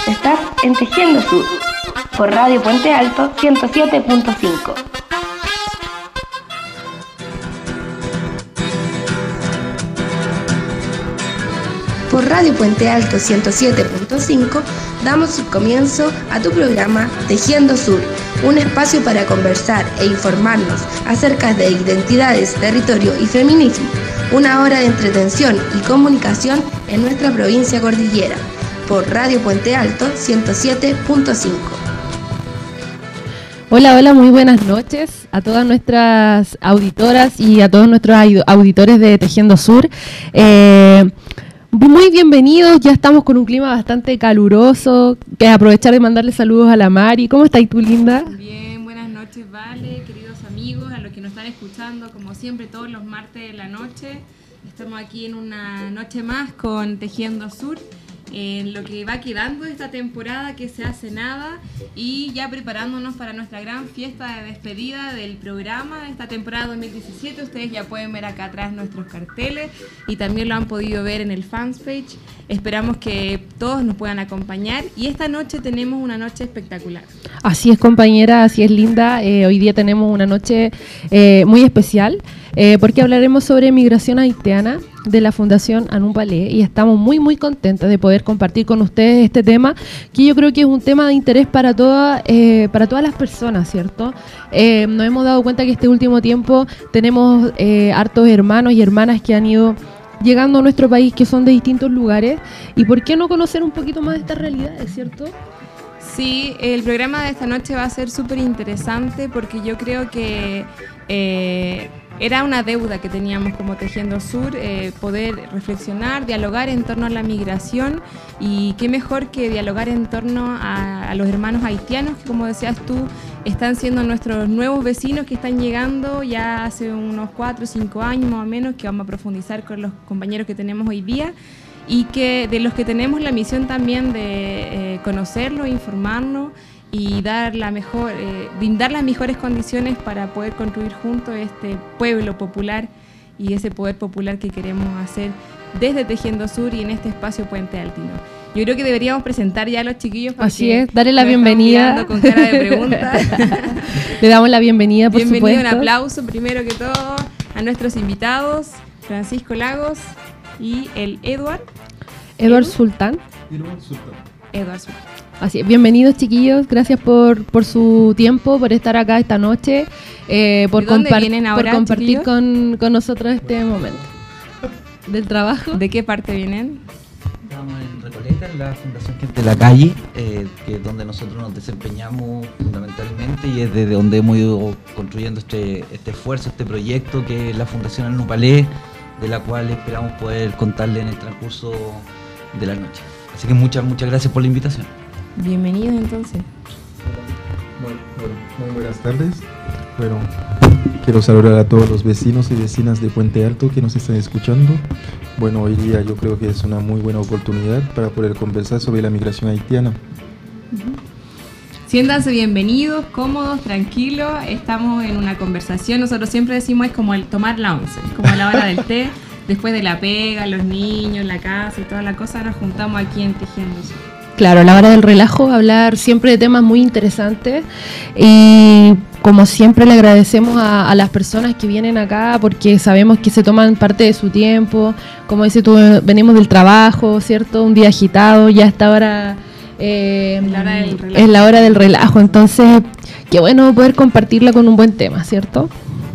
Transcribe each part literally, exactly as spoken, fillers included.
Estás en Tejiendo Sur, por Radio Puente Alto ciento siete punto cinco. Por Radio Puente Alto ciento siete punto cinco damos comienzo a tu programa Tejiendo Sur, un espacio para conversar e informarnos acerca de identidades, territorio y feminismo, una hora de entretención y comunicación en nuestra provincia cordillera, por Radio Puente Alto ciento siete punto cinco. Hola, hola, muy buenas noches a todas nuestras auditoras y a todos nuestros auditores de Tejiendo Sur. Eh, Muy bienvenidos, ya estamos con un clima bastante caluroso, que aprovechar de mandarle saludos a la Mari. ¿Cómo estás tú, linda? Bien, buenas noches, Vale, queridos amigos, a los que nos están escuchando, como siempre, todos los martes de la noche. Estamos aquí en una noche más con Tejiendo Sur, en lo que va quedando de esta temporada que se hace nada y ya preparándonos para nuestra gran fiesta de despedida del programa de esta temporada dos mil diecisiete. Ustedes ya pueden ver acá atrás nuestros carteles y también lo han podido ver en el fans page. Esperamos que todos nos puedan acompañar y esta noche tenemos una noche espectacular. Así es, compañera, así es, linda. Eh, hoy día tenemos una noche eh, muy especial eh, porque hablaremos sobre migración haitiana de la Fundación Anupalé y estamos muy muy contentas de poder compartir con ustedes este tema, que yo creo que es un tema de interés para todas eh, para todas las personas, ¿cierto? Eh, nos hemos dado cuenta que este último tiempo tenemos eh, hartos hermanos y hermanas que han ido llegando a nuestro país, que son de distintos lugares, y ¿por qué no conocer un poquito más de estas realidades, cierto? Sí, el programa de esta noche va a ser súper interesante porque yo creo que eh, era una deuda que teníamos como Tejiendo Sur, eh, poder reflexionar, dialogar en torno a la migración, y qué mejor que dialogar en torno a, a los hermanos haitianos que, como decías tú, están siendo nuestros nuevos vecinos que están llegando ya hace unos cuatro o cinco años más o menos, que vamos a profundizar con los compañeros que tenemos hoy día y que de los que tenemos la misión también de eh, conocerlos, informarnos y dar la mejor, eh, brindar las mejores condiciones para poder construir juntos este pueblo popular y ese poder popular que queremos hacer desde Tejiendo Sur y en este espacio Puente Altino. Yo creo que deberíamos presentar ya a los chiquillos. Así es, darle la bienvenida. Con cara de pregunta. Le damos la bienvenida, por Bienvenido, supuesto. Un aplauso primero que todo a nuestros invitados, Francisco Lagos y el Eduard. Eduard Sultán. Eduard Sultán. Eduard Sultán. Así es, bienvenidos chiquillos, gracias por, por su tiempo, por estar acá esta noche, eh, por, ¿De dónde compar vienen ahora, por compartir con, chiquillos? con nosotros este momento del trabajo. ¿De qué parte vienen? Estamos en Recoleta, en la Fundación Gente de la Calle, eh, que es donde nosotros nos desempeñamos fundamentalmente y es desde donde hemos ido construyendo este, este esfuerzo, este proyecto que es la Fundación Anupalé, de la cual esperamos poder contarle en el transcurso de la noche. Así que muchas, muchas gracias por la invitación. Bienvenidos entonces. Bueno, bueno, muy buenas tardes. Bueno, quiero saludar a todos los vecinos y vecinas de Puente Alto que nos están escuchando. Bueno, hoy día yo creo que es una muy buena oportunidad para poder conversar sobre la migración haitiana. Siéntanse bienvenidos, cómodos, tranquilos. Estamos en una conversación. Nosotros siempre decimos es como el tomar la once, es como la hora del té. Después de la pega, los niños, la casa y toda la cosa, nos juntamos aquí en Tejiendo Sur. Claro, a la hora del relajo, hablar siempre de temas muy interesantes y como siempre le agradecemos a, a las personas que vienen acá porque sabemos que se toman parte de su tiempo, como dices tú, venimos del trabajo, ¿cierto? Un día agitado, ya hasta ahora eh, es, la hora del relajo. es la hora del relajo, entonces qué bueno poder compartirla con un buen tema, ¿cierto?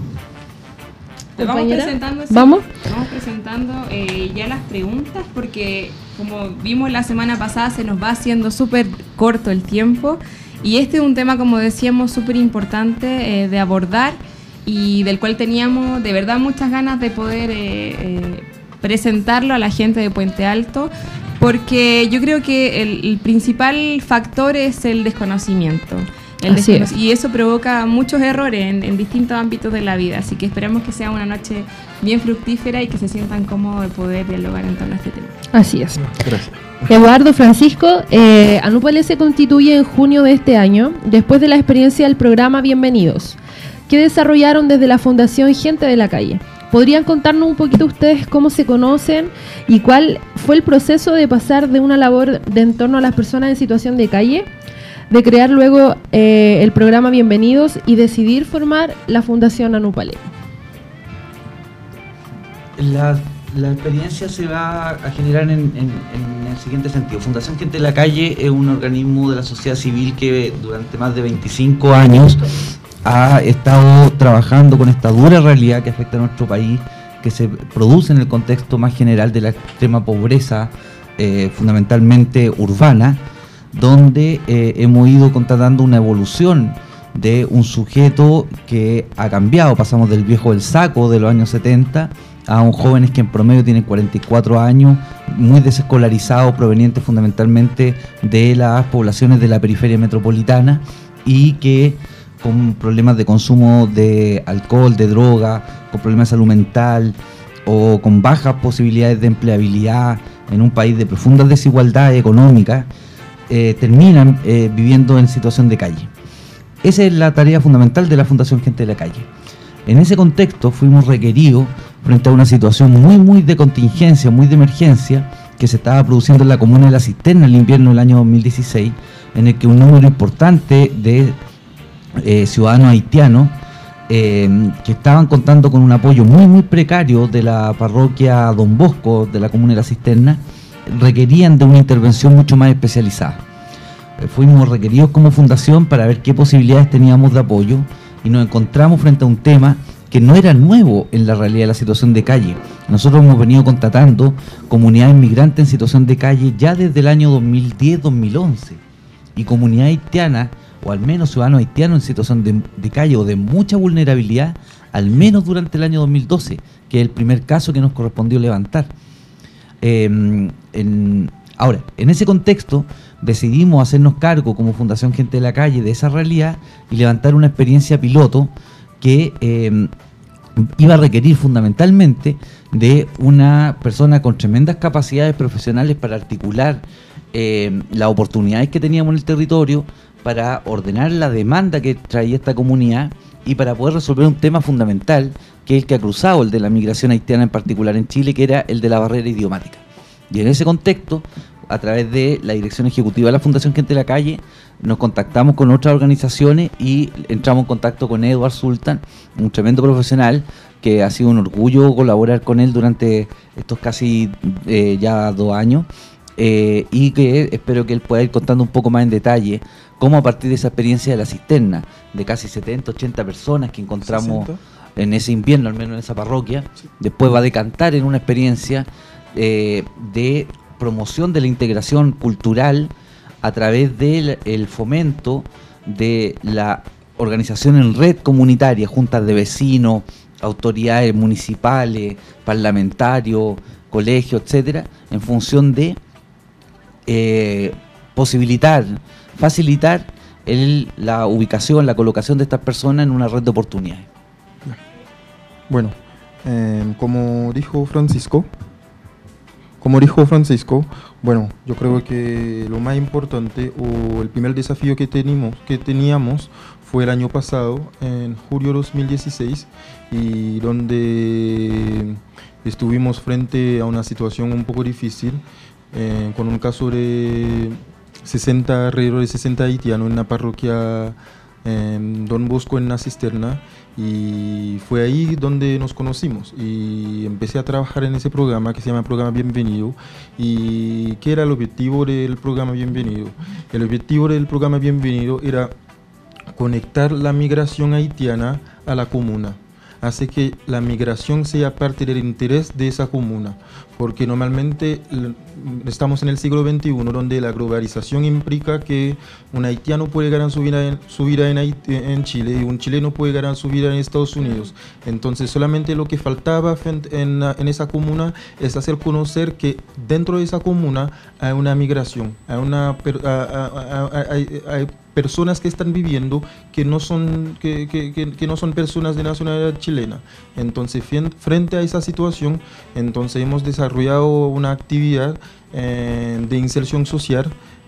Te vamos presentando, sí, ¿Vamos? Vamos presentando eh, ya las preguntas porque como vimos la semana pasada se nos va haciendo súper corto el tiempo y este es un tema, como decíamos, súper importante eh, de abordar y del cual teníamos de verdad muchas ganas de poder eh, eh, presentarlo a la gente de Puente Alto, porque yo creo que el, el principal factor es el desconocimiento. El Así desconoc- es. Y eso provoca muchos errores en, en distintos ámbitos de la vida, así que esperamos que sea una noche bien fructífera y que se sientan cómodos de poder dialogar en torno a este tema. Así es. Gracias. Eduardo, Francisco, eh, Anupalé se constituye en junio de este año, después de la experiencia del programa Bienvenidos, que desarrollaron desde la Fundación Gente de la Calle, ¿podrían contarnos un poquito ustedes cómo se conocen y cuál fue el proceso de pasar de una labor de en torno a las personas en situación de calle, de crear luego eh, el programa Bienvenidos y decidir formar la Fundación Anúpale? La, la experiencia se va a generar en, en, en el siguiente sentido. Fundación Gente de la Calle es un organismo de la sociedad civil que durante más de veinticinco años ha estado trabajando con esta dura realidad que afecta a nuestro país, que se produce en el contexto más general de la extrema pobreza, eh, fundamentalmente urbana, donde eh, hemos ido constatando una evolución de un sujeto que ha cambiado. Pasamos del viejo del saco de los años setenta a un jóvenes que en promedio tienen cuarenta y cuatro años, muy desescolarizados, provenientes fundamentalmente de las poblaciones de la periferia metropolitana y que con problemas de consumo de alcohol, de droga, con problemas de salud mental o con bajas posibilidades de empleabilidad en un país de profundas desigualdades económicas, eh, terminan eh, viviendo en situación de calle. Esa es la tarea fundamental de la Fundación Gente de la Calle. En ese contexto fuimos requeridos frente a una situación muy muy de contingencia, muy de emergencia, que se estaba produciendo en la comuna de La Cisterna en el invierno del año dos mil dieciséis, en el que un número importante de eh, ciudadanos haitianos eh, que estaban contando con un apoyo muy muy precario de la parroquia Don Bosco de la comuna de La Cisterna, requerían de una intervención mucho más especializada. Eh, fuimos requeridos como fundación para ver qué posibilidades teníamos de apoyo y nos encontramos frente a un tema que no era nuevo en la realidad de la situación de calle. Nosotros hemos venido constatando comunidades migrantes en situación de calle ya desde el año dos mil diez dos mil once, y comunidades haitianas, o al menos ciudadanos haitianos en situación de, de calle o de mucha vulnerabilidad, al menos durante el año dos mil doce, que es el primer caso que nos correspondió levantar. Eh, en, ahora, en ese contexto decidimos hacernos cargo como Fundación Gente de la Calle de esa realidad y levantar una experiencia piloto que eh, iba a requerir fundamentalmente de una persona con tremendas capacidades profesionales para articular eh, las oportunidades que teníamos en el territorio, para ordenar la demanda que traía esta comunidad y para poder resolver un tema fundamental, que es el que ha cruzado, el de la migración haitiana en particular en Chile, que era el de la barrera idiomática. Y en ese contexto, a través de la dirección ejecutiva de la Fundación Gente de la Calle, nos contactamos con otras organizaciones y entramos en contacto con Edward Sultan, un tremendo profesional, que ha sido un orgullo colaborar con él durante estos casi eh, ya dos años, eh, y que espero que él pueda ir contando un poco más en detalle cómo a partir de esa experiencia de La Cisterna, de casi setenta, ochenta personas que encontramos sesenta en ese invierno, al menos en esa parroquia, sí, después va a decantar en una experiencia eh, de promoción de la integración cultural a través del el fomento de la organización en red comunitaria, juntas de vecinos, autoridades municipales, parlamentarios, colegios, etcétera, en función de eh, posibilitar, facilitar el, la ubicación, la colocación de estas personas en una red de oportunidades. Bueno, eh, como dijo Francisco, Como dijo Francisco, bueno, yo creo que lo más importante o el primer desafío que, tenimos, que teníamos fue el año pasado, en julio de dos mil dieciséis, y donde estuvimos frente a una situación un poco difícil, eh, con un caso de sesenta, alrededor de sesenta haitianos en la parroquia eh, Don Bosco en La Cisterna. Y fue ahí donde nos conocimos y empecé a trabajar en ese programa que se llama Programa Bienvenido. ¿Y qué era el objetivo del Programa Bienvenido? El objetivo del Programa Bienvenido era conectar la migración haitiana a la comuna, hace que la migración sea parte del interés de esa comuna, porque normalmente estamos en el siglo veintiuno, donde la globalización implica que un haitiano puede ganar su vida en, su vida en, Haití, en Chile, y un chileno puede ganar su vida en Estados Unidos. Entonces solamente lo que faltaba en, en esa comuna es hacer conocer que dentro de esa comuna hay una migración, hay, una, hay, hay, hay personas que están viviendo que no son, que, que, que, que no son personas de nacionalidad chilena. Entonces, frente a esa situación, entonces hemos desarrollado una actividad eh, de inserción social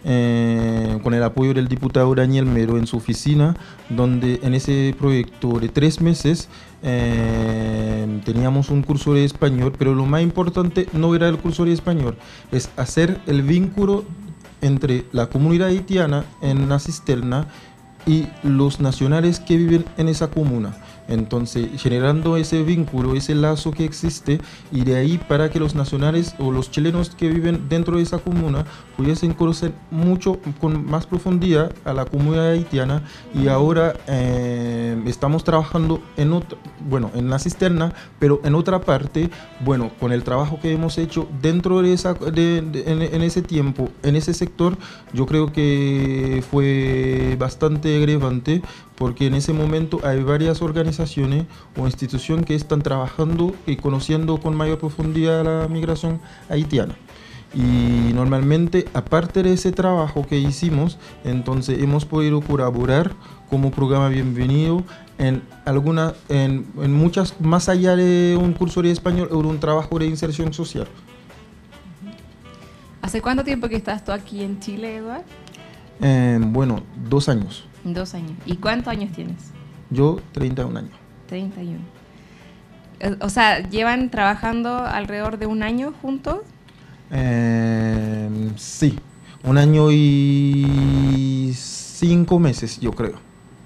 eh, con el apoyo del diputado Daniel Mero en su oficina, donde en ese proyecto de tres meses eh, teníamos un curso de español, pero lo más importante no era el curso de español, es hacer el vínculo entre la comunidad haitiana en la cisterna y los nacionales que viven en esa comuna. Entonces, generando ese vínculo, ese lazo que existe, y de ahí para que los nacionales o los chilenos que viven dentro de esa comuna pudiesen conocer mucho, con más profundidad a la comunidad haitiana. Y ahora eh, estamos trabajando en otra, bueno, en la cisterna, pero en otra parte, bueno, con el trabajo que hemos hecho dentro de esa, de, de, en, en ese tiempo, en ese sector, yo creo que fue bastante relevante, porque en ese momento hay varias organizaciones o instituciones que están trabajando y conociendo con mayor profundidad la migración haitiana. Y normalmente, aparte de ese trabajo que hicimos, entonces hemos podido colaborar como programa Bienvenido en alguna, en, en muchas, más allá de un curso de español o un trabajo de inserción social. ¿Hace cuánto tiempo que estás tú aquí en Chile, Eduard? Eh, bueno, dos años. Dos años. ¿Y cuántos años tienes? Yo, treinta y un años. treinta y uno. O sea, ¿llevan trabajando alrededor de un año juntos? Eh, sí, un año y cinco meses, yo creo.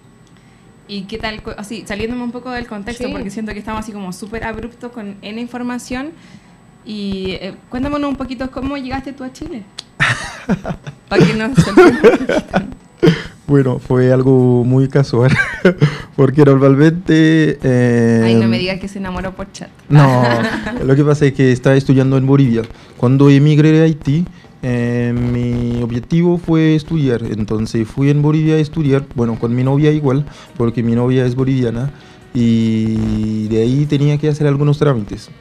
¿Y qué tal? Así, saliéndome un poco del contexto, sí, porque siento que estamos así como súper abruptos con N información. Y eh, cuéntanos un poquito cómo llegaste tú a Chile. Para que nos Bueno, fue algo muy casual, porque normalmente... Eh, Ay, no me digas que se enamoró por chat. No, lo que pasa es que estaba estudiando en Bolivia. Cuando emigré de Haití, eh, mi objetivo fue estudiar, entonces fui en Bolivia a estudiar, bueno, con mi novia igual, porque mi novia es boliviana, y de ahí tenía que hacer algunos trámites.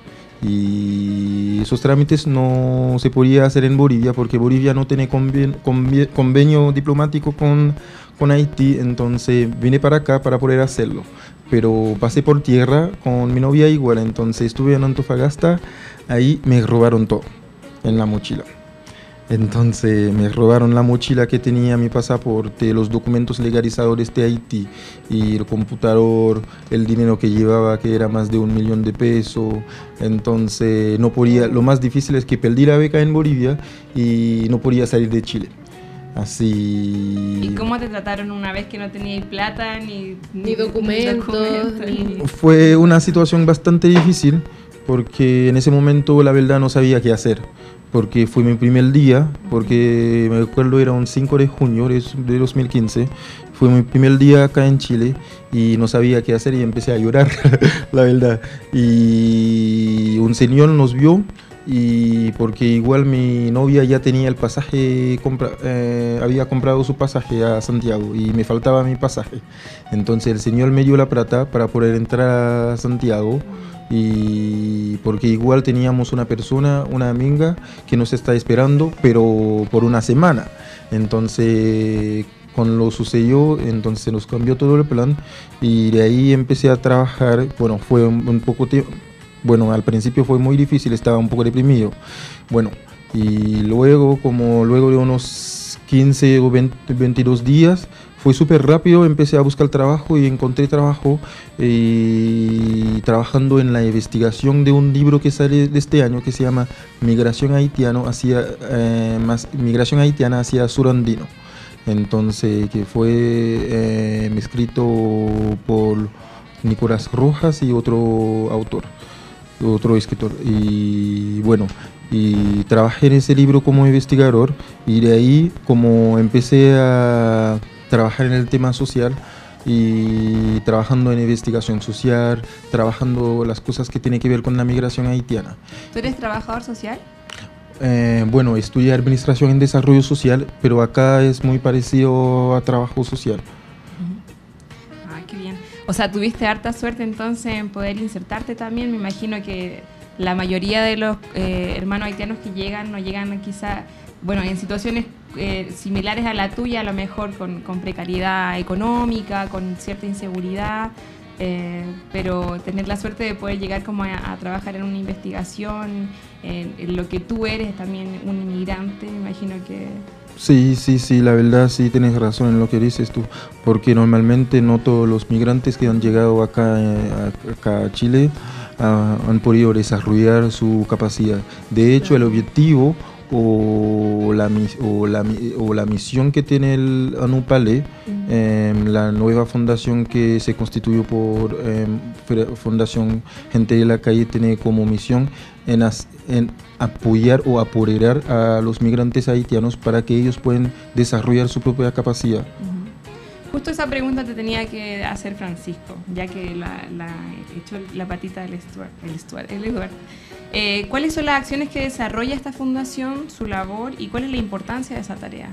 Y esos trámites no se podía hacer en Bolivia porque Bolivia no tiene conven, conven, convenio diplomático con, con Haití, entonces vine para acá para poder hacerlo, pero pasé por tierra con mi novia igual, entonces estuve en Antofagasta, ahí me robaron todo en la mochila. Entonces me robaron la mochila que tenía, mi pasaporte, los documentos legalizados de Haití y el computador, el dinero que llevaba, que era más de un millón de pesos. Entonces no podía, lo más difícil es que perdí la beca en Bolivia y no podía salir de Chile. Así... ¿Y cómo te trataron una vez que no tenías plata ni, ni, ni documentos? documentos Ni... Fue una situación bastante difícil porque en ese momento la verdad no sabía qué hacer. Porque fue mi primer día, porque me acuerdo era un cinco de junio de dos mil quince, fue mi primer día acá en Chile y no sabía qué hacer y empecé a llorar, la verdad. Y un señor nos vio, y porque igual mi novia ya tenía el pasaje, compra, eh, había comprado su pasaje a Santiago y me faltaba mi pasaje. Entonces el señor me dio la plata para poder entrar a Santiago. Y porque igual teníamos una persona, una amiga que nos está esperando, pero por una semana. Entonces, con lo sucedió, entonces nos cambió todo el plan y de ahí empecé a trabajar. Bueno, fue un, un poco tiempo, bueno, al principio fue muy difícil, estaba un poco deprimido. Bueno, y luego, como luego de unos quince o veinte, veintidós días, fue súper rápido, empecé a buscar trabajo y encontré trabajo y trabajando en la investigación de un libro que sale de este año que se llama Migración Haitiano hacia, eh, más, Migración Haitiana hacia Surandino. Entonces, que fue eh, escrito por Nicolás Rojas y otro autor, otro escritor. Y bueno, y trabajé en ese libro como investigador y de ahí como empecé a trabajar en el tema social y trabajando en investigación social, trabajando las cosas que tienen que ver con la migración haitiana. ¿Tú eres trabajador social? Eh, bueno, estudié Administración en Desarrollo Social, pero acá es muy parecido a trabajo social. Uh-huh. Ah, qué bien. O sea, tuviste harta suerte entonces en poder insertarte también. Me imagino que la mayoría de los eh, hermanos haitianos que llegan, no llegan quizá, bueno, en situaciones eh, similares a la tuya, a lo mejor con, con precariedad económica, con cierta inseguridad, eh, pero tener la suerte de poder llegar como a, a trabajar en una investigación, en, en lo que tú eres también un inmigrante, me imagino que Sí, sí, sí, la verdad sí tienes razón en lo que dices tú, porque normalmente no todos los migrantes que han llegado acá, eh, acá a Chile uh, han podido desarrollar su capacidad. De hecho, el objetivo o la, o la, o la misión que tiene el Anupale, eh, la nueva fundación que se constituyó por eh, Fundación Gente de la Calle, tiene como misión en, as, en apoyar o apoderar a los migrantes haitianos para que ellos puedan desarrollar su propia capacidad. Uh-huh. Justo esa pregunta te tenía que hacer Francisco, ya que la, la echó la patita del Stuart, el Stuart, el Eduard. Eh, ¿Cuáles son las acciones que desarrolla esta fundación, su labor y cuál es la importancia de esa tarea?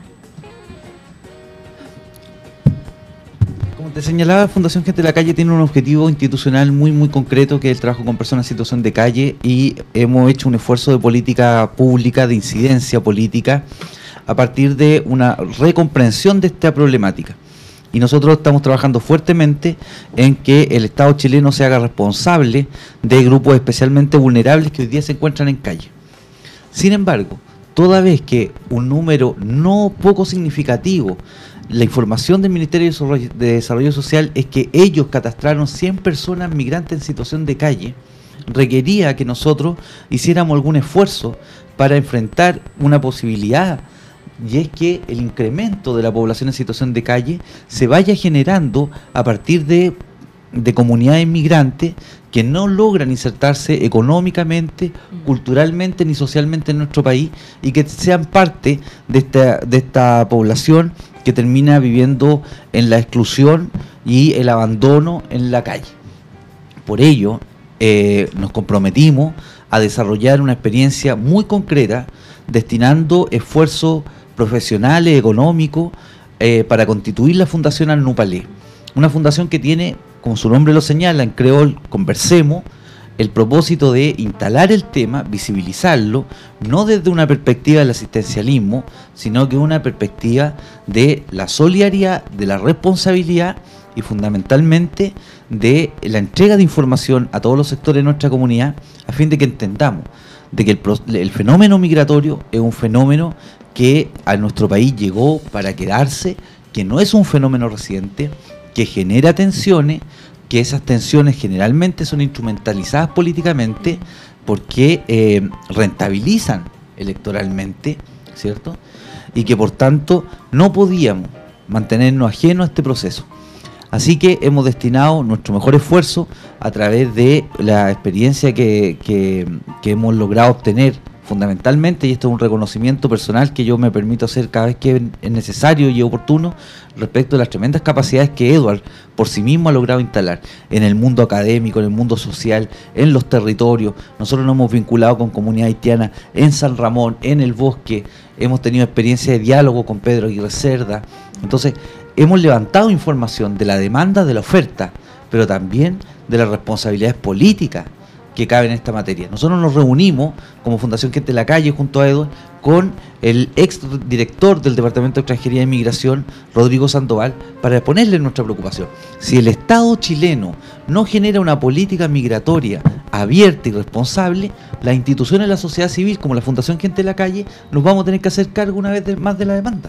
Como te señalaba, Fundación Gente de la Calle tiene un objetivo institucional muy muy concreto, que es el trabajo con personas en situación de calle, y hemos hecho un esfuerzo de política pública, de incidencia política, a partir de una recomprensión de esta problemática. Y nosotros estamos trabajando fuertemente en que el Estado chileno se haga responsable de grupos especialmente vulnerables que hoy día se encuentran en calle. Sin embargo, toda vez que un número no poco significativo, la información del Ministerio de Desarrollo Social es que ellos catastraron cien personas migrantes en situación de calle, requería que nosotros hiciéramos algún esfuerzo para enfrentar una posibilidad, y es que el incremento de la población en situación de calle se vaya generando a partir de, de comunidades migrantes que no logran insertarse económicamente, culturalmente ni socialmente en nuestro país, y que sean parte de esta, de esta población que termina viviendo en la exclusión y el abandono en la calle. Por ello, eh, nos comprometimos a desarrollar una experiencia muy concreta, destinando esfuerzos profesionales, económicos, eh, para constituir la Fundación Anupale. Una fundación que tiene, como su nombre lo señala, en creol, conversemos, el propósito de instalar el tema, visibilizarlo, no desde una perspectiva del asistencialismo, sino que una perspectiva de la solidaridad, de la responsabilidad y fundamentalmente de la entrega de información a todos los sectores de nuestra comunidad, a fin de que entendamos de que el, el fenómeno migratorio es un fenómeno que a nuestro país llegó para quedarse, que no es un fenómeno reciente, que genera tensiones, que esas tensiones generalmente son instrumentalizadas políticamente porque eh, rentabilizan electoralmente, ¿cierto? Y que por tanto no podíamos mantenernos ajenos a este proceso. Así que hemos destinado nuestro mejor esfuerzo a través de la experiencia que, que, que hemos logrado obtener fundamentalmente, y esto es un reconocimiento personal que yo me permito hacer cada vez que es necesario y oportuno, respecto a las tremendas capacidades que Eduard por sí mismo ha logrado instalar en el mundo académico, en el mundo social, en los territorios. Nosotros nos hemos vinculado con comunidad haitiana en San Ramón, en el Bosque, hemos tenido experiencia de diálogo con Pedro Aguirre Cerda. Entonces, hemos levantado información de la demanda, de la oferta, pero también de las responsabilidades políticas que cabe en esta materia. Nosotros nos reunimos como Fundación Gente de la Calle junto a Eduard con el ex director del Departamento de Extranjería e Inmigración, Rodrigo Sandoval, para ponerle nuestra preocupación. Si el Estado chileno no genera una política migratoria abierta y responsable, las instituciones de la sociedad civil, como la Fundación Gente de la Calle, nos vamos a tener que hacer cargo una vez de, más de la demanda.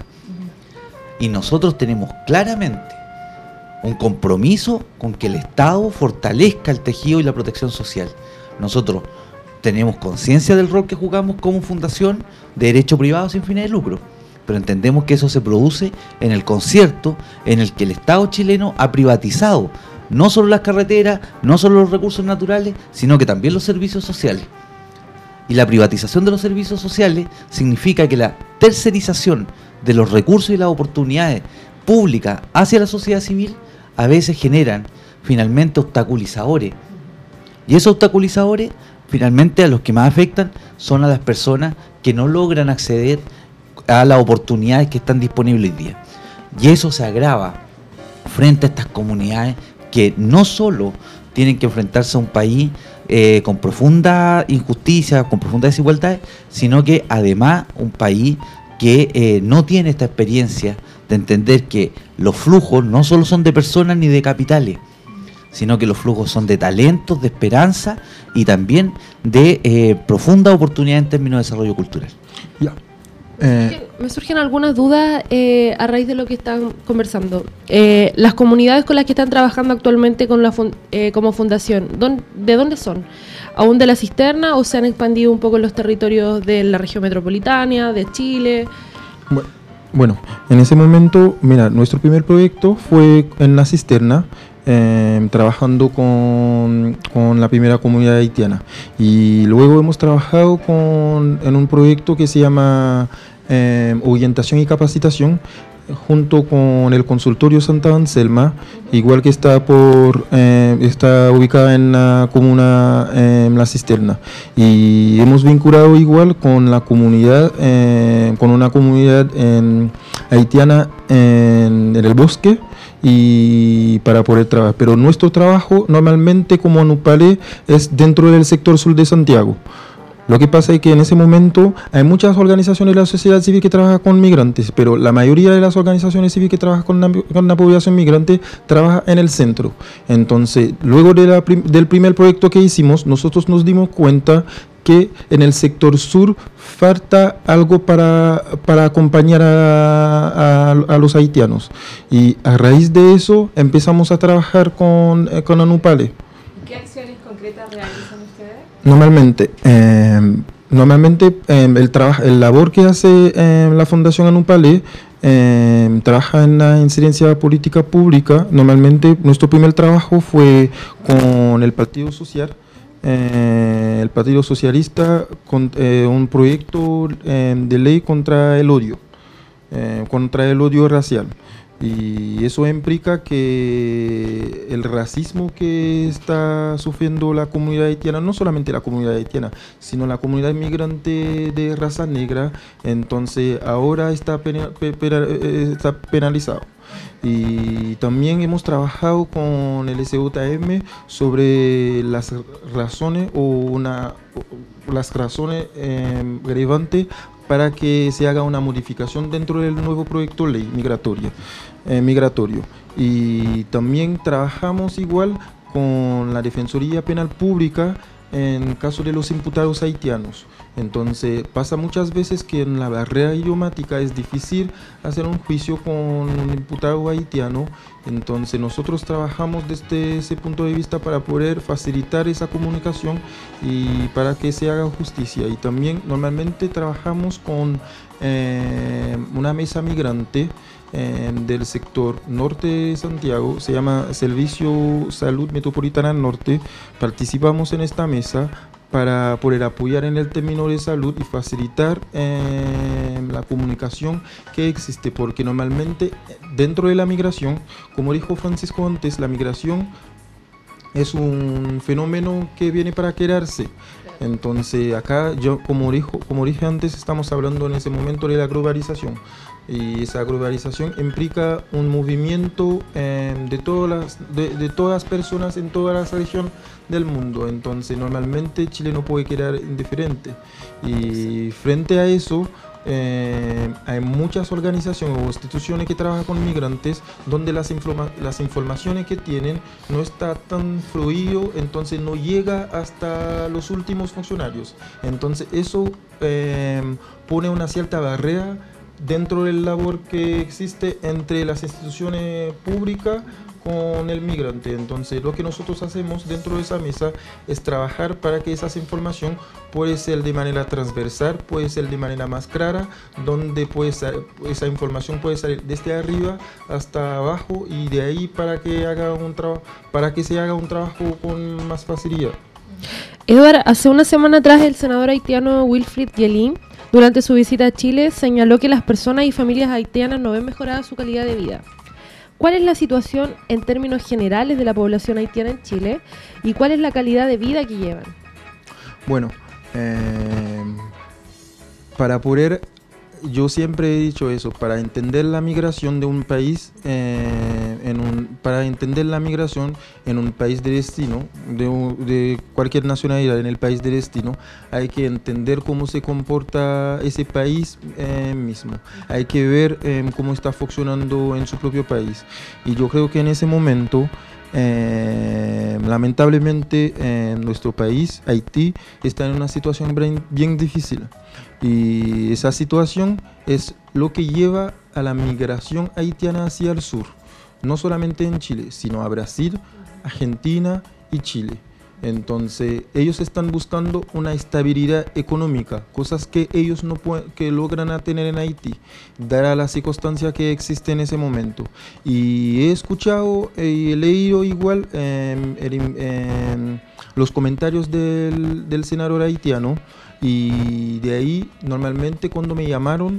Y nosotros tenemos claramente un compromiso con que el Estado fortalezca el tejido y la protección social. Nosotros tenemos conciencia del rol que jugamos como fundación de derecho privado sin fines de lucro, pero entendemos que eso se produce en el concierto en el que el Estado chileno ha privatizado no solo las carreteras, no solo los recursos naturales, sino que también los servicios sociales. Y la privatización de los servicios sociales significa que la tercerización de los recursos y las oportunidades públicas hacia la sociedad civil a veces generan finalmente obstaculizadores. Y esos obstaculizadores, finalmente, a los que más afectan son a las personas que no logran acceder a las oportunidades que están disponibles hoy día. Y eso se agrava frente a estas comunidades que no solo tienen que enfrentarse a un país eh, con profunda injusticia, con profundas desigualdades, sino que además un país que eh, no tiene esta experiencia de entender que los flujos no solo son de personas ni de capitales, sino que los flujos son de talentos, de esperanza y también de eh, profunda oportunidad en términos de desarrollo cultural. Ya. Eh, me surgen algunas dudas eh, a raíz de lo que están conversando. Eh, las comunidades con las que están trabajando actualmente con la fun eh, como fundación, ¿dónde, ¿de dónde son? ¿Aún de la cisterna o se han expandido un poco en los territorios de la región metropolitana, de Chile? Bueno, en ese momento, mira, nuestro primer proyecto fue en la cisterna, eh, trabajando con, con la primera comunidad haitiana. Y luego hemos trabajado con, en un proyecto que se llama eh, Orientación y Capacitación, junto con el consultorio Santa Anselma, igual que está por eh, está ubicada en la comuna eh, La Cisterna, y hemos vinculado igual con la comunidad eh, con una comunidad eh, haitiana en, en el bosque, y para poder trabajar, pero nuestro trabajo normalmente como Anupale es dentro del sector sur de Santiago. Lo que pasa es que en ese momento hay muchas organizaciones de la sociedad civil que trabajan con migrantes, pero la mayoría de las organizaciones civiles que trabajan con la, con la población migrante trabaja en el centro. Entonces, luego de la prim, del primer proyecto que hicimos, nosotros nos dimos cuenta que en el sector sur falta algo para, para acompañar a, a, a los haitianos. Y a raíz de eso empezamos a trabajar con, con Anupale. ¿Qué acciones concretas realizan ustedes? Normalmente, eh, normalmente eh, el trabajo, el labor que hace eh, la Fundación Anupale, eh, trabaja en la incidencia política pública. Normalmente nuestro primer trabajo fue con el Partido Social, eh, el Partido Socialista, con eh, un proyecto eh, de ley contra el odio, eh, contra el odio racial. Y eso implica que el racismo que está sufriendo la comunidad haitiana, no solamente la comunidad haitiana, sino la comunidad inmigrante de raza negra, entonces ahora está, pena, pena, está penalizado. Y también hemos trabajado con el S J M sobre las razones o una las razones eh, relevantes para que se haga una modificación dentro del nuevo proyecto de ley migratoria, eh, migratorio. Y también trabajamos igual con la Defensoría Penal Pública en caso de los imputados haitianos. Entonces pasa muchas veces que en la barrera idiomática es difícil hacer un juicio con un imputado haitiano. Entonces nosotros trabajamos desde ese punto de vista para poder facilitar esa comunicación y para que se haga justicia. Y también normalmente trabajamos con eh, una mesa migrante eh, del sector norte de Santiago, se llama Servicio Salud Metropolitana Norte. Participamos en esta mesa para poder apoyar en el término de salud y facilitar eh, la comunicación que existe, porque normalmente dentro de la migración, como dijo Francisco antes, la migración es un fenómeno que viene para quedarse. Entonces acá, yo como, dijo, como dije antes, estamos hablando en ese momento de la globalización. Y esa globalización implica un movimiento eh, de, todas las, de, de todas las personas en toda la región del mundo. Entonces normalmente Chile no puede quedar indiferente. Y frente a eso eh, hay muchas organizaciones o instituciones que trabajan con migrantes donde las, informa las informaciones que tienen no está tan fluido, entonces no llega hasta los últimos funcionarios. Entonces eso eh, pone una cierta barrera dentro del labor que existe entre las instituciones públicas con el migrante. Entonces lo que nosotros hacemos dentro de esa mesa es trabajar para que esa información puede ser de manera transversal, puede ser de manera más clara, donde puede ser, esa información puede salir desde arriba hasta abajo, y de ahí para que haga un trabajo, para que se haga un trabajo con más facilidad. Eduard, hace una semana atrás el senador haitiano Wilfrid Yelin, durante su visita a Chile, señaló que las personas y familias haitianas no ven mejorada su calidad de vida. ¿Cuál es la situación en términos generales de la población haitiana en Chile y cuál es la calidad de vida que llevan? Bueno, eh, para poder, yo siempre he dicho eso, para entender la migración de un país, eh, en un, para entender la migración en un país de destino, de, de cualquier nacionalidad en el país de destino, hay que entender cómo se comporta ese país eh, mismo. Hay que ver eh, cómo está funcionando en su propio país. Y yo creo que en ese momento eh, lamentablemente en nuestro país, Haití, está en una situación bien, bien difícil. Y esa situación es lo que lleva a la migración haitiana hacia el sur, no solamente en Chile, sino a Brasil, Argentina y Chile. Entonces ellos están buscando una estabilidad económica, cosas que ellos no pueden, que logran a tener en Haití, dada la circunstancia que existe en ese momento. Y he escuchado y he leído igual eh, eh, los comentarios del, del senador haitiano, y de ahí normalmente cuando me llamaron,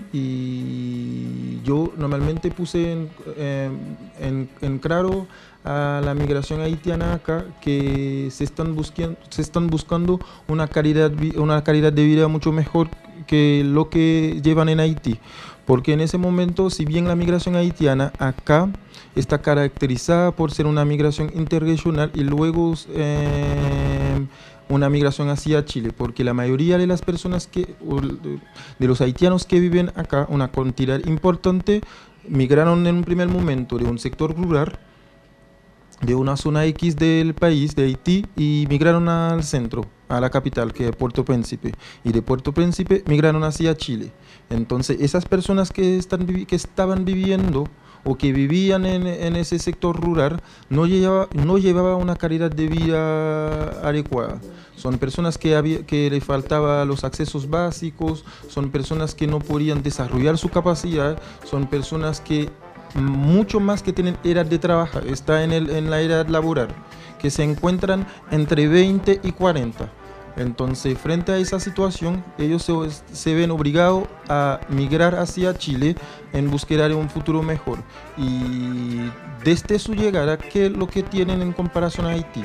y yo normalmente puse en, eh, en, en claro a la migración haitiana acá, que se están buscando, se están buscando una calidad, una calidad de vida mucho mejor que lo que llevan en Haití, porque en ese momento, si bien la migración haitiana acá está caracterizada por ser una migración interregional y luego eh, una migración hacia Chile, porque la mayoría de las personas que, de los haitianos que viven acá, una cantidad importante, migraron en un primer momento de un sector rural, de una zona X del país, de Haití, y migraron al centro, a la capital, que es Puerto Príncipe, y de Puerto Príncipe migraron hacia Chile. Entonces esas personas que, están, que estaban viviendo o que vivían en, en ese sector rural no llevaba, no llevaba una calidad de vida adecuada. Son personas que, había, que le faltaban los accesos básicos, son personas que no podían desarrollar su capacidad, son personas que mucho más que tienen edad de trabajar, está en, el, en la edad laboral, que se encuentran entre veinte y cuarenta. Entonces, frente a esa situación, ellos se, se ven obligados a migrar hacia Chile en búsqueda de un futuro mejor. Y desde su llegada, ¿qué es lo que tienen en comparación a Haití?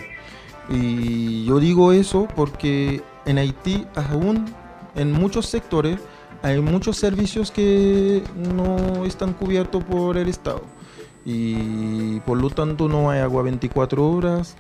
Y yo digo eso porque en Haití, aún en muchos sectores, hay muchos servicios que no están cubiertos por el Estado. Y por lo tanto no hay agua veinticuatro horas,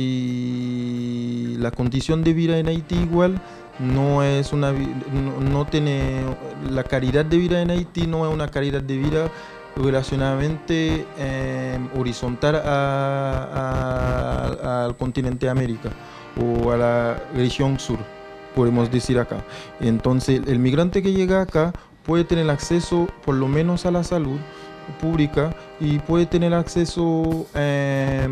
y la condición de vida en Haití igual no es una no, no tiene la calidad de vida en Haití no es una calidad de vida relacionadamente eh, horizontal a, a, al continente de América o a la región sur, podemos decir acá. Entonces el migrante que llega acá puede tener acceso por lo menos a la salud pública y puede tener acceso eh,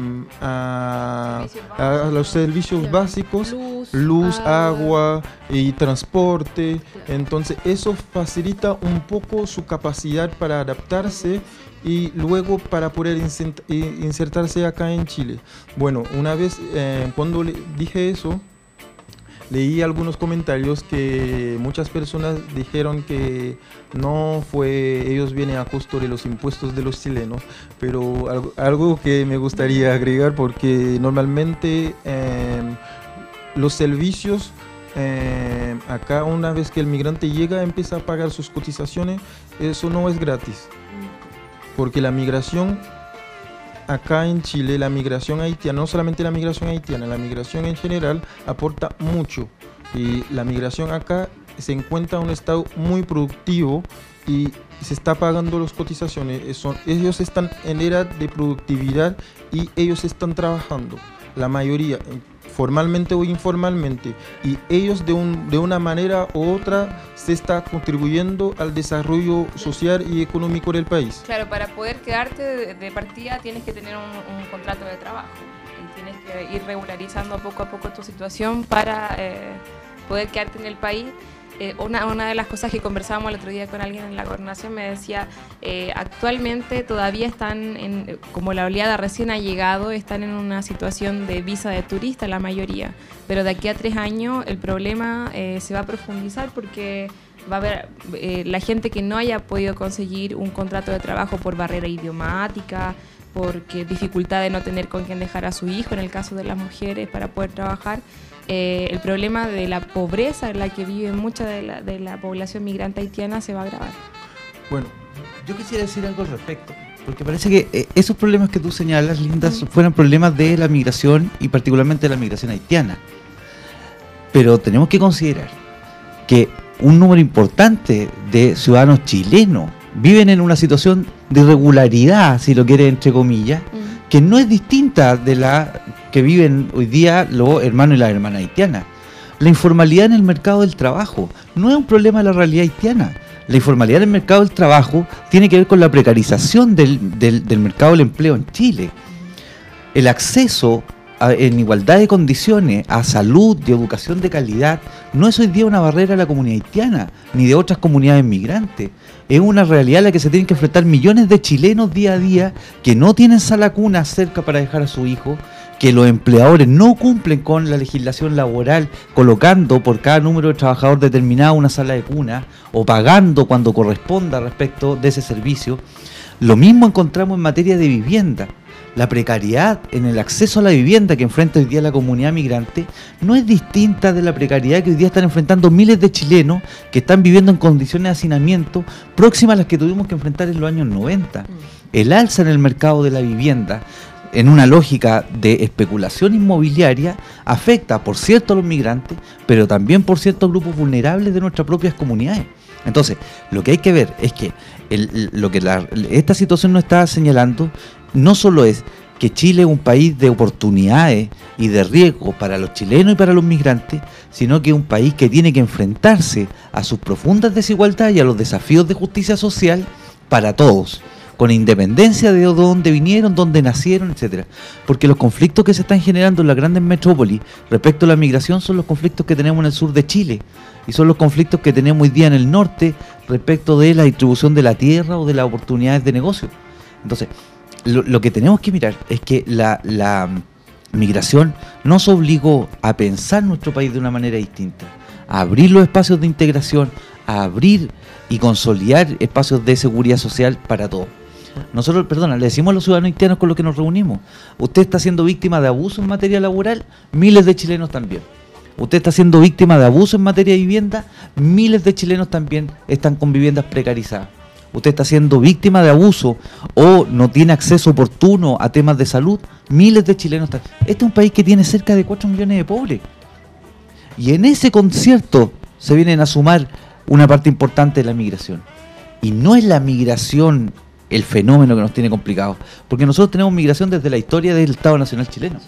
a, a los servicios básicos, luz, luz agua. agua y transporte. Entonces eso facilita un poco su capacidad para adaptarse y luego para poder insertarse acá en Chile. Bueno, una vez eh, cuando le dije eso, leí algunos comentarios que muchas personas dijeron que no fue, ellos vienen a costo de los impuestos de los chilenos, pero algo, algo que me gustaría agregar, porque normalmente eh, los servicios eh, acá, una vez que el migrante llega, empieza a pagar sus cotizaciones, eso no es gratis, porque la migración acá en Chile, la migración haitiana, no solamente la migración haitiana, la migración en general aporta mucho, y la migración acá se encuentra en un estado muy productivo y se está pagando las cotizaciones. Son, ellos están en era de productividad y ellos están trabajando, la mayoría formalmente o informalmente, y ellos de, un, de una manera u otra se está contribuyendo al desarrollo social y económico del país. Claro, para poder quedarte de, de partida tienes que tener un, un contrato de trabajo y tienes que ir regularizando poco a poco tu situación para eh, poder quedarte en el país. Eh, una, una de las cosas que conversábamos el otro día con alguien en la gobernación me decía, eh, actualmente todavía están, en, como la oleada recién ha llegado, están en una situación de visa de turista la mayoría, pero de aquí a tres años el problema eh, se va a profundizar porque va a haber eh, la gente que no haya podido conseguir un contrato de trabajo por barrera idiomática, porque dificultad de no tener con quién dejar a su hijo en el caso de las mujeres para poder trabajar. Eh, el problema de la pobreza en la que vive mucha de la, de la población migrante haitiana se va a agravar. Bueno, yo quisiera decir algo al respecto, porque parece que eh, esos problemas que tú señalas, Linda, mm. fueron problemas de la migración y particularmente de la migración haitiana. Pero tenemos que considerar que un número importante de ciudadanos chilenos viven en una situación de irregularidad, si lo quiere entre comillas, mm. que no es distinta de la que viven hoy día los hermanos y las hermanas haitianas. La informalidad en el mercado del trabajo no es un problema de la realidad haitiana. La informalidad en el mercado del trabajo tiene que ver con la precarización del, del, del mercado del empleo en Chile. El acceso a, en igualdad de condiciones a salud y educación de calidad no es hoy día una barrera a la comunidad haitiana ni de otras comunidades migrantes. Es una realidad a la que se tienen que enfrentar millones de chilenos día a día que no tienen sala cuna cerca para dejar a su hijo, que los empleadores no cumplen con la legislación laboral colocando por cada número de trabajador determinado una sala de cuna o pagando cuando corresponda respecto de ese servicio. Lo mismo encontramos en materia de vivienda. La precariedad en el acceso a la vivienda que enfrenta hoy día la comunidad migrante no es distinta de la precariedad que hoy día están enfrentando miles de chilenos que están viviendo en condiciones de hacinamiento próximas a las que tuvimos que enfrentar en los años noventa. El alza en el mercado de la vivienda, en una lógica de especulación inmobiliaria, afecta, por cierto, a los migrantes, pero también por ciertos grupos vulnerables de nuestras propias comunidades. Entonces, lo que hay que ver es que el, lo que la, esta situación nos está señalando no solo es que Chile es un país de oportunidades y de riesgos para los chilenos y para los migrantes, sino que es un país que tiene que enfrentarse a sus profundas desigualdades y a los desafíos de justicia social para todos, con independencia de dónde vinieron, dónde nacieron, etcétera. Porque los conflictos que se están generando en las grandes metrópolis respecto a la migración son los conflictos que tenemos en el sur de Chile y son los conflictos que tenemos hoy día en el norte respecto de la distribución de la tierra o de las oportunidades de negocio. Entonces, lo, lo que tenemos que mirar es que la, la migración nos obligó a pensar nuestro país de una manera distinta, a abrir los espacios de integración, a abrir y consolidar espacios de seguridad social para todos. Nosotros, perdona, le decimos a los ciudadanos haitianos con los que nos reunimos: usted está siendo víctima de abuso en materia laboral, miles de chilenos también. Usted está siendo víctima de abuso en materia de vivienda, miles de chilenos también están con viviendas precarizadas. Usted está siendo víctima de abuso o no tiene acceso oportuno a temas de salud, miles de chilenos también. Este es un país que tiene cerca de cuatro millones de pobres. Y en ese concierto se vienen a sumar una parte importante de la migración. Y no es la migración el fenómeno que nos tiene complicados, porque nosotros tenemos migración desde la historia del Estado Nacional chileno.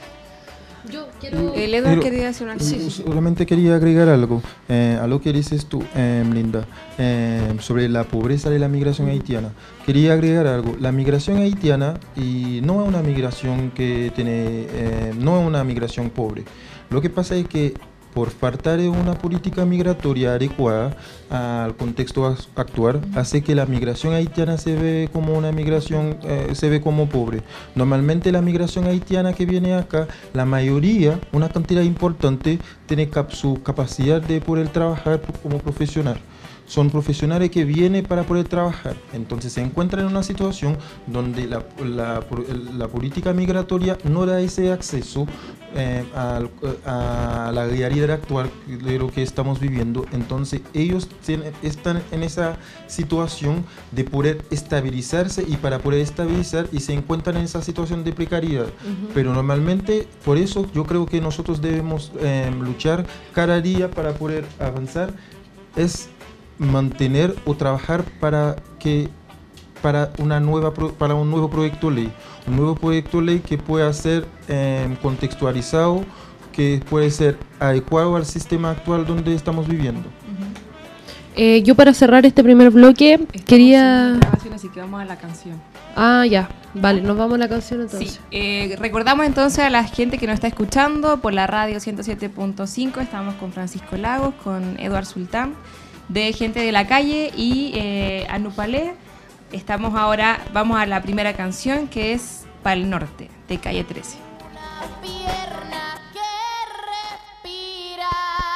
Yo quiero... El Eduardo quería decir una cosa. Sí, solamente quería agregar algo eh, a lo que dices tú, eh, Linda, eh, sobre la pobreza de la migración haitiana. Quería agregar algo. La migración haitiana y no es una migración que tiene, eh, no es una migración pobre. Lo que pasa es que por falta de una política migratoria adecuada al contexto actual, hace que la migración haitiana se ve como una migración, eh, se ve como pobre. Normalmente la migración haitiana que viene acá, la mayoría, una cantidad importante, tiene cap su capacidad de poder trabajar como profesional. Son profesionales que vienen para poder trabajar, entonces se encuentran en una situación donde la, la, la política migratoria no da ese acceso eh, a, a la realidad actual de lo que estamos viviendo. Entonces ellos tienen, están en esa situación de poder estabilizarse, y para poder estabilizar y se encuentran en esa situación de precariedad. Uh-huh. Pero normalmente, por eso yo creo que nosotros debemos eh, luchar cada día para poder avanzar, es mantener o trabajar para que para una nueva para un nuevo proyecto de ley, un nuevo proyecto de ley que pueda ser eh, contextualizado, que puede ser adecuado al sistema actual donde estamos viviendo. Uh-huh. eh, yo para cerrar este primer bloque Estamos quería en grabación, así que vamos a la canción. Ah, ya, vale, nos vamos a la canción entonces. Sí, eh, recordamos entonces a la gente que nos está escuchando por la radio ciento siete punto cinco. Estamos con Francisco Lagos, con Eduard Sultán, de Gente de la Calle, y eh, Anupalé. Estamos ahora, vamos a la primera canción, que es Pa'l Norte, de Calle trece. Una pierna que respiran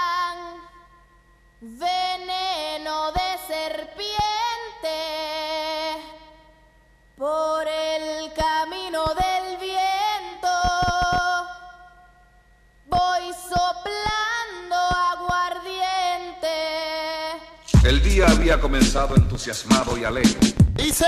veneno de serpiente por el camino del viento. Voy soplando aguardiente. El día había comenzado entusiasmado y alegre. Dice,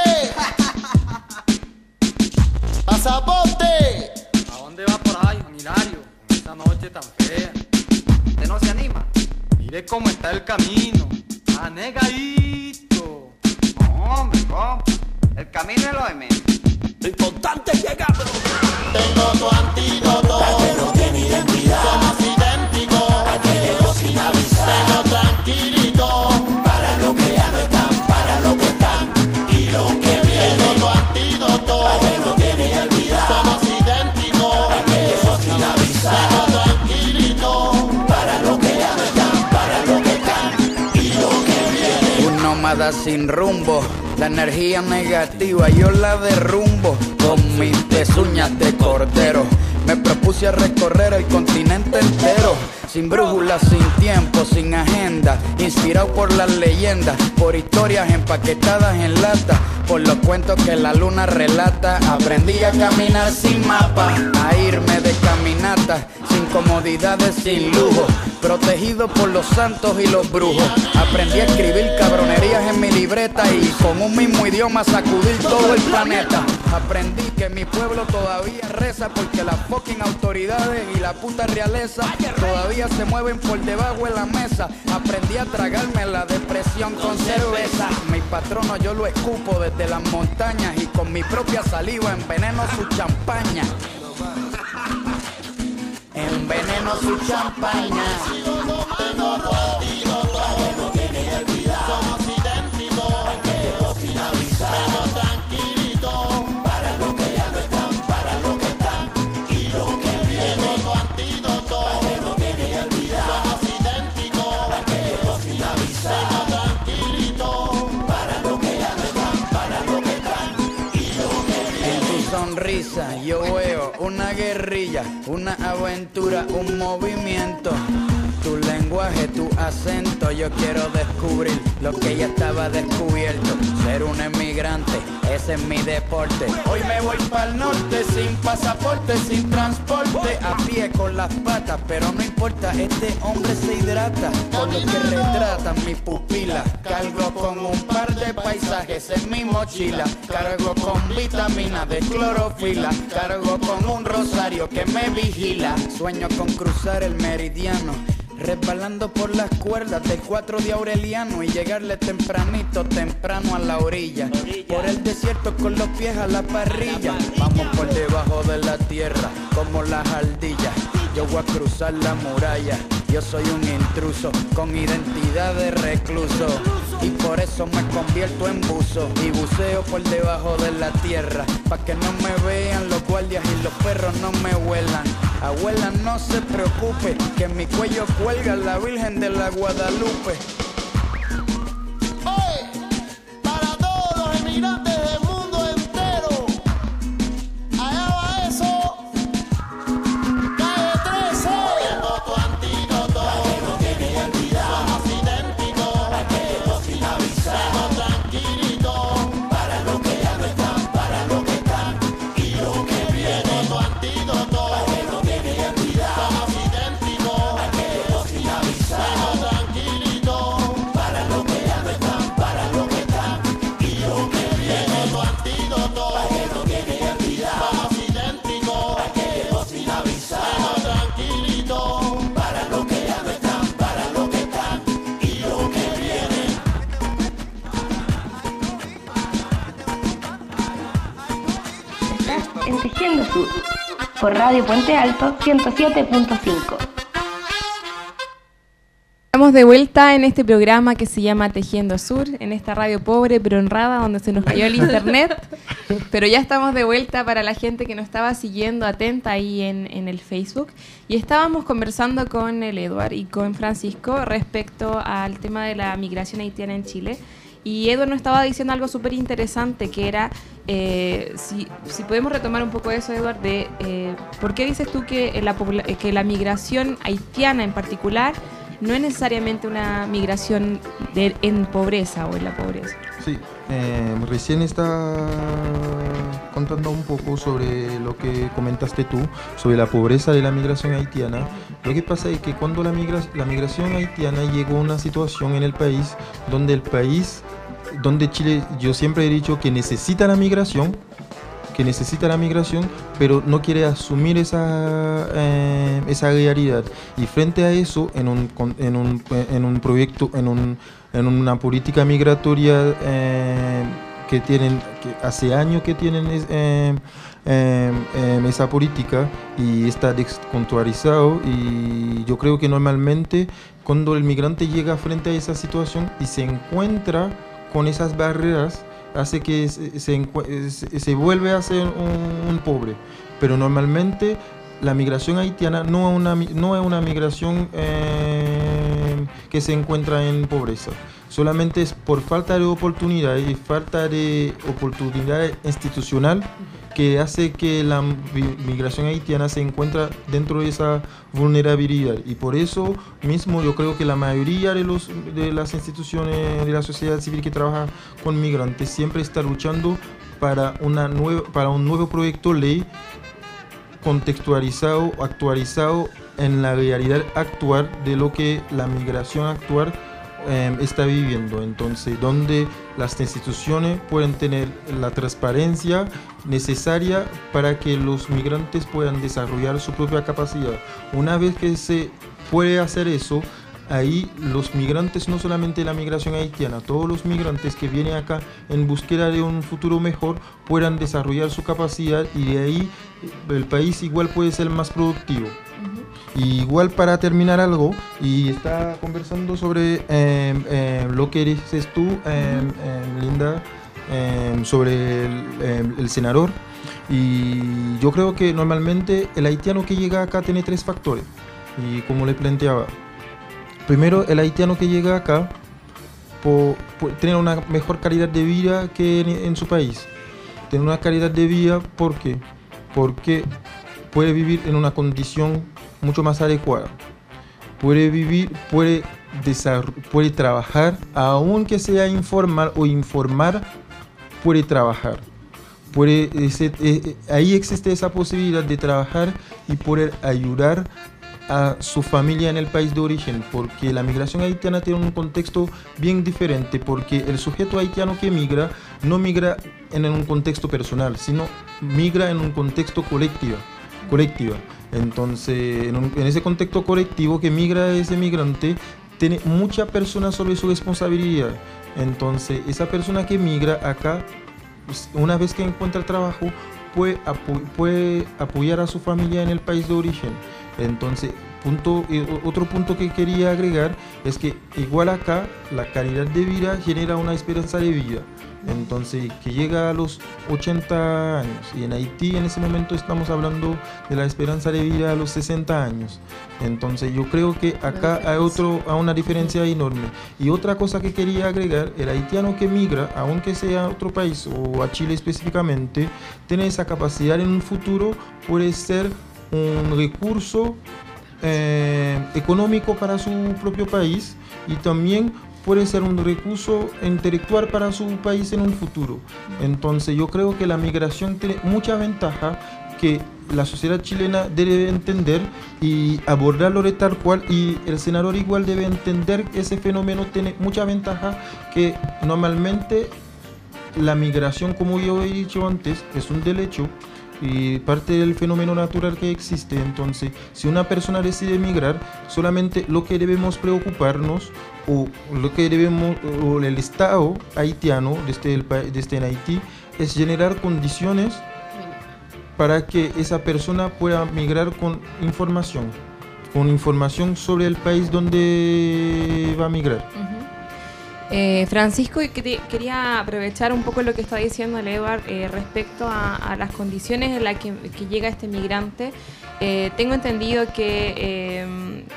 pasaporte. ¿A dónde va por ahí, Hilario? Con esta noche tan fea. ¿Usted no se anima? Mire cómo está el camino. Anegadito. No, hombre, compa. El camino es lo de menos. Lo importante es llegar, bro. Tengo tu antídoto. Aquel no tiene identidad. Somos idénticos. Aquel llegó sin avisar. Tengo tranquilito. Para lo que ya no están, para lo que están y lo que viene. Tengo tu antídoto. Aquel no tiene identidad. Somos idénticos. Aquel llegó sin avisar. Tengo tranquilito. Para lo que ya no están, para lo que están y lo que viene. Un nómada sin rumbo. La energía negativa yo la derrumbo con mis pezuñas de cordero. Me propuse a recorrer el continente entero, sin brújula, sin tiempo, sin agenda, inspirado por las leyendas, por historias empaquetadas en lata, por los cuentos que la luna relata. Aprendí a caminar sin mapa, a irme de caminata, sin comodidades, sin lujo, protegido por los santos y los brujos. Aprendí a escribir cabronerías en mi libreta y con un mismo idioma sacudir todo el planeta. Aprendí que mi pueblo todavía reza porque las fucking autoridades y la puta realeza todavía se mueven por debajo de la mesa. Aprendí a tragarme la depresión con cerveza. Mi patrono yo lo escupo desde las montañas y con mi propia saliva enveneno su champaña. Enveneno su champaña. Somos idénticos. Sin avisar. Pero tranquilito. Para lo que ya no están, para lo que están y lo que viene. Tu antídoto. No tiene olvidar. Somos idénticos. Sin avisar. Pero tranquilito. Para lo que ya no están, para lo que están y lo que viene. En tu sonrisa yo veo una guerrilla, una aventura, un movimiento. Tu lenguaje, tu acento, yo quiero descubrir lo que ya estaba descubierto. Ser un emigrante, ese es mi deporte. Hoy me voy para el norte, sin pasaporte, sin transporte, a pie con las patas, pero no importa, este hombre se hidrata con lo que retratan mis pupilas. Cargo con un par de paisajes en mi mochila, cargo con vitamina de clorofila, cargo con un rosario que me vigila. Sueño con cruzar el meridiano, resbalando por las cuerdas del cuatro de Aureliano y llegarle tempranito, temprano a la orilla. Por el desierto con los pies a la parrilla. Vamos por debajo de la tierra como las ardillas. Yo voy a cruzar la muralla. Yo soy un intruso con identidad de recluso y por eso me convierto en buzo y buceo por debajo de la tierra, pa' que no me vean los guardias y los perros no me huelan. Abuela, no se preocupe, que en mi cuello cuelga la Virgen de la Guadalupe. Oye, para todos los emigrantes del mundo entero, allá va eso. Calle trece. Tengo tu antídoto. No tiene olvidar. Somos idénticos. Aquello sin avisar. Tengo tranquilito. Para lo que ya no están, para lo que están y lo que viene. Tengo tu antídoto. No tiene olvidar. Somos idénticos. Aquello sin avisar. Tengo tranquilito. Para lo que ya no están, para lo que están y lo que viene. Tengo tu antídoto. No tiene olvidar. Somos idénticos. Aquello sin avisar. Tengo tranquilito. Para lo que ya no están, para lo que están y lo que viene. Estás en Tejiendo Sur, por Radio Puente Alto ciento siete punto cinco. Estamos de vuelta en este programa que se llama Tejiendo Sur, en esta radio pobre pero honrada donde se nos cayó el internet. Pero ya estamos de vuelta para la gente que nos estaba siguiendo atenta ahí en, en el Facebook. Y estábamos conversando con el Edward y con Francisco respecto al tema de la migración haitiana en Chile. Y Edward nos estaba diciendo algo súper interesante, que era, eh, si, si podemos retomar un poco eso, Edward, de eh, por qué dices tú que la, que la migración haitiana en particular no es necesariamente una migración de, en pobreza o en la pobreza. Sí, eh, recién está contando un poco sobre lo que comentaste tú, sobre la pobreza de la migración haitiana. Lo que pasa es que cuando la, migra la migración haitiana llegó a una situación en el país donde el país, donde Chile, yo siempre he dicho que necesita la migración, que necesita la migración, pero no quiere asumir esa, eh, esa realidad. Y frente a eso, en un, en un, en un proyecto, en, un, en una política migratoria eh, que tienen, que hace años que tienen eh, eh, eh, esa política y está descontrolado, y yo creo que normalmente cuando el migrante llega frente a esa situación y se encuentra con esas barreras, hace que se, se, se vuelve a ser un, un pobre. Pero normalmente la migración haitiana no es una, no es una migración eh, que se encuentra en pobreza. Solamente es por falta de oportunidad y falta de oportunidad institucional que hace que la migración haitiana se encuentra dentro de esa vulnerabilidad. Y por eso mismo yo creo que la mayoría de, los, de las instituciones de la sociedad civil que trabaja con migrantes siempre está luchando para, una nueva, para un nuevo proyecto de ley contextualizado, actualizado en la realidad actual de lo que la migración actual eh, está viviendo. Entonces, donde las instituciones pueden tener la transparencia necesaria para que los migrantes puedan desarrollar su propia capacidad. Una vez que se puede hacer eso, ahí los migrantes, no solamente la migración haitiana, todos los migrantes que vienen acá en búsqueda de un futuro mejor puedan desarrollar su capacidad, y de ahí el país igual puede ser más productivo. Uh-huh. Y igual, para terminar algo, y está conversando sobre eh, eh, lo que dices tú, eh, eh, Linda, eh, sobre el, eh, el senador, y yo creo que normalmente el haitiano que llega acá tiene tres factores, y como le planteaba, primero, el haitiano que llega acá por, por tener una mejor calidad de vida que en, en su país. Tener una calidad de vida, ¿por qué? Porque puede vivir en una condición mucho más adecuada. Puede vivir, puede, puede trabajar, aunque sea informal o informal, puede trabajar. Puede, ese, eh, ahí existe esa posibilidad de trabajar y poder ayudar a su familia en el país de origen, porque la migración haitiana tiene un contexto bien diferente, porque el sujeto haitiano que migra no migra en un contexto personal, sino migra en un contexto colectivo, colectiva. Entonces, en, un, en ese contexto colectivo que migra ese migrante, tiene muchas personas sobre su responsabilidad. Entonces, esa persona que migra acá, una vez que encuentra el trabajo, puede, apo puede apoyar a su familia en el país de origen. Entonces, punto, otro punto que quería agregar es que igual acá la calidad de vida genera una esperanza de vida. Entonces, que llega a los ochenta años, y en Haití en ese momento estamos hablando de la esperanza de vida a los sesenta años. Entonces, yo creo que acá hay, otro, hay una diferencia enorme. Y otra cosa que quería agregar, el haitiano que migra, aunque sea a otro país o a Chile específicamente, tiene esa capacidad en un futuro, puede ser un recurso eh, económico para su propio país, y también puede ser un recurso intelectual para su país en un futuro. Entonces yo creo que la migración tiene mucha ventaja que la sociedad chilena debe entender y abordarlo de tal cual, y el senador igual debe entender que ese fenómeno tiene mucha ventaja, que normalmente la migración, como yo he dicho antes, es un derecho y parte del fenómeno natural que existe. Entonces, si una persona decide emigrar, solamente lo que debemos preocuparnos, o lo que debemos, o el Estado haitiano desde, el, desde en Haití, es generar condiciones para que esa persona pueda migrar con información, con información sobre el país donde va a migrar. Uh-huh. Eh, Francisco, quería aprovechar un poco lo que está diciendo el Edward eh, respecto a, a las condiciones en las que, que llega este migrante. Eh, tengo entendido que eh,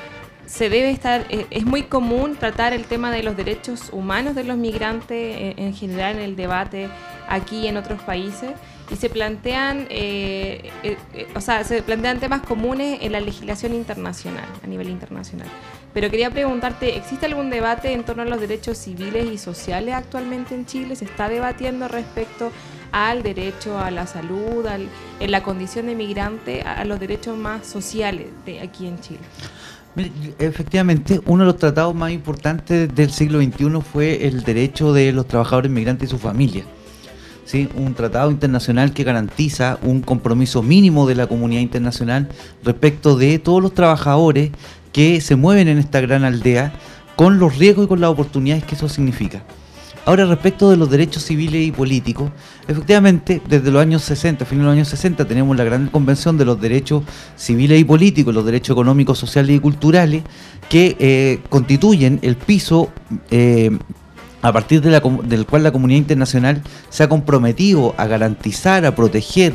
se debe estar, eh, es muy común tratar el tema de los derechos humanos de los migrantes eh, en general en el debate aquí y en otros países, y se plantean, eh, eh, eh, o sea, se plantean temas comunes en la legislación internacional, a nivel internacional. Pero quería preguntarte, ¿existe algún debate en torno a los derechos civiles y sociales actualmente en Chile? ¿Se está debatiendo respecto al derecho a la salud, al, en la condición de migrante, a, a los derechos más sociales de aquí en Chile? Mire, efectivamente, uno de los tratados más importantes del siglo veintiuno fue el derecho de los trabajadores migrantes y sus familias. ¿Sí? Un tratado internacional que garantiza un compromiso mínimo de la comunidad internacional respecto de todos los trabajadores que se mueven en esta gran aldea, con los riesgos y con las oportunidades que eso significa. Ahora, respecto de los derechos civiles y políticos, efectivamente, desde los años sesenta, fin de los años sesenta, tenemos la gran convención de los derechos civiles y políticos, los derechos económicos, sociales y culturales, que eh, constituyen el piso eh, a partir de la, del cual la comunidad internacional se ha comprometido a garantizar, a proteger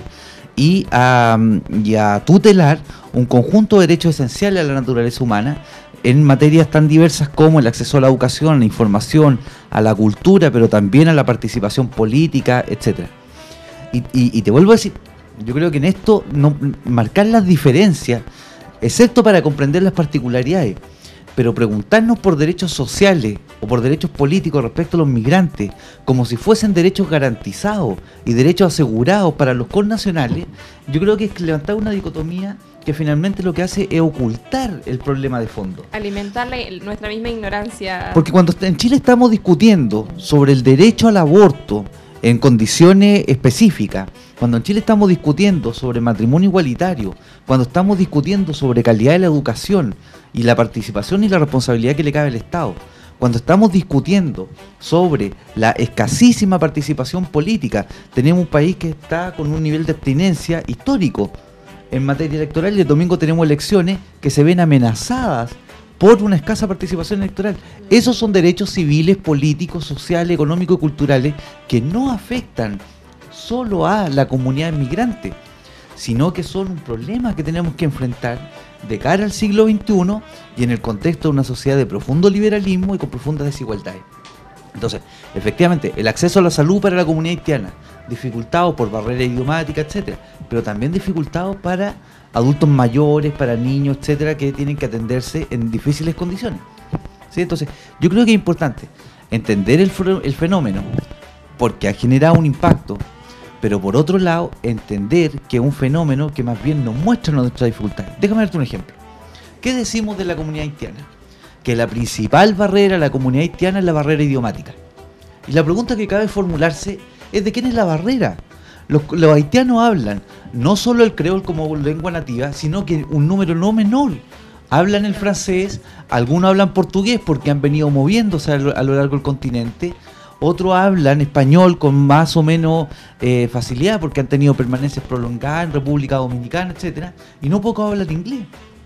y a, y a tutelar un conjunto de derechos esenciales a la naturaleza humana en materias tan diversas como el acceso a la educación, a la información, a la cultura, pero también a la participación política, etcétera. Y, y, y te vuelvo a decir, yo creo que en esto no, marcar las diferencias, excepto para comprender las particularidades, pero preguntarnos por derechos sociales o por derechos políticos respecto a los migrantes, como si fuesen derechos garantizados y derechos asegurados para los connacionales, yo creo que es levantar una dicotomía que finalmente lo que hace es ocultar el problema de fondo. Alimentar la, nuestra misma ignorancia. Porque cuando en Chile estamos discutiendo sobre el derecho al aborto en condiciones específicas, cuando en Chile estamos discutiendo sobre matrimonio igualitario, cuando estamos discutiendo sobre calidad de la educación y la participación y la responsabilidad que le cabe al Estado, cuando estamos discutiendo sobre la escasísima participación política, tenemos un país que está con un nivel de abstinencia histórico en materia electoral y el domingo tenemos elecciones que se ven amenazadas por una escasa participación electoral. Esos son derechos civiles, políticos, sociales, económicos y culturales que no afectan solo a la comunidad inmigrante, sino que son un problema que tenemos que enfrentar de cara al siglo veintiuno y en el contexto de una sociedad de profundo liberalismo y con profundas desigualdades. Entonces, efectivamente, el acceso a la salud para la comunidad haitiana, dificultado por barreras idiomáticas, etcétera, pero también dificultado para adultos mayores, para niños, etcétera, que tienen que atenderse en difíciles condiciones. ¿Sí? Entonces, yo creo que es importante entender el, el fenómeno, porque ha generado un impacto, pero por otro lado, entender que es un fenómeno que más bien nos muestra nuestras dificultades. Déjame darte un ejemplo. ¿Qué decimos de la comunidad haitiana? Que la principal barrera a la comunidad haitiana es la barrera idiomática. Y la pregunta que cabe formularse es de quién es la barrera. Los, los haitianos hablan no solo el creol como lengua nativa, sino que un número no menor hablan el francés, algunos hablan portugués porque han venido moviéndose a lo, a lo largo del continente, otros hablan español con más o menos eh, facilidad porque han tenido permanencias prolongadas en República Dominicana, etcétera, y no pocos hablan inglés.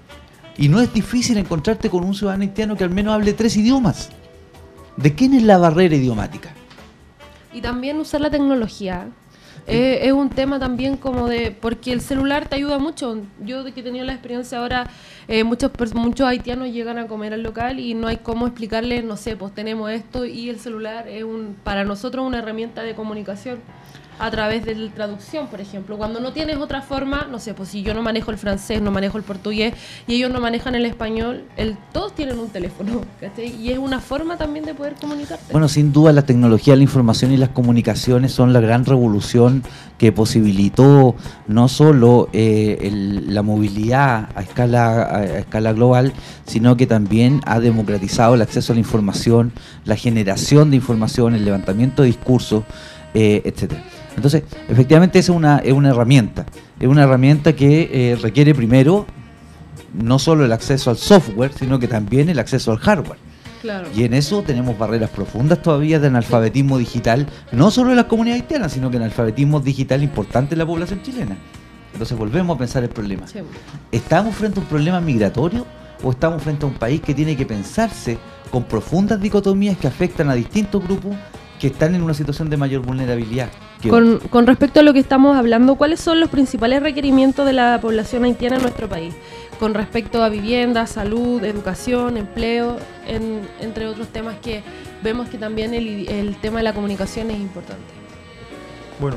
Y no es difícil encontrarte con un ciudadano haitiano que al menos hable tres idiomas. ¿De quién es la barrera idiomática? Y también usar la tecnología. Eh, es un tema también como de... Porque el celular te ayuda mucho. Yo de que he tenido la experiencia ahora, eh, muchos muchos haitianos llegan a comer al local y no hay cómo explicarles, no sé, pues tenemos esto y el celular es un para nosotros una herramienta de comunicación a través de la traducción, por ejemplo. Cuando no tienes otra forma, no sé, pues si yo no manejo el francés, no manejo el portugués y ellos no manejan el español, el, todos tienen un teléfono, ¿cachai? Y es una forma también de poder comunicarte. Bueno, sin duda la tecnología, la información y las comunicaciones son la gran revolución que posibilitó no solo eh, el, la movilidad a escala, a, a escala global, sino que también ha democratizado el acceso a la información, la generación de información, el levantamiento de discursos, eh, etcétera. Entonces, efectivamente esa es una, es una herramienta, es una herramienta que eh, requiere primero no solo el acceso al software, sino que también el acceso al hardware. Claro. Y en eso tenemos barreras profundas todavía de analfabetismo digital, no solo en las comunidades haitianas, sino que en analfabetismo digital importante en la población chilena. Entonces volvemos a pensar el problema. Sí. ¿Estamos frente a un problema migratorio o estamos frente a un país que tiene que pensarse con profundas dicotomías que afectan a distintos grupos que están en una situación de mayor vulnerabilidad? Con, con respecto a lo que estamos hablando, ¿cuáles son los principales requerimientos de la población haitiana en nuestro país? Con respecto a vivienda, salud, educación, empleo, en, entre otros temas que vemos que también el, el tema de la comunicación es importante. Bueno,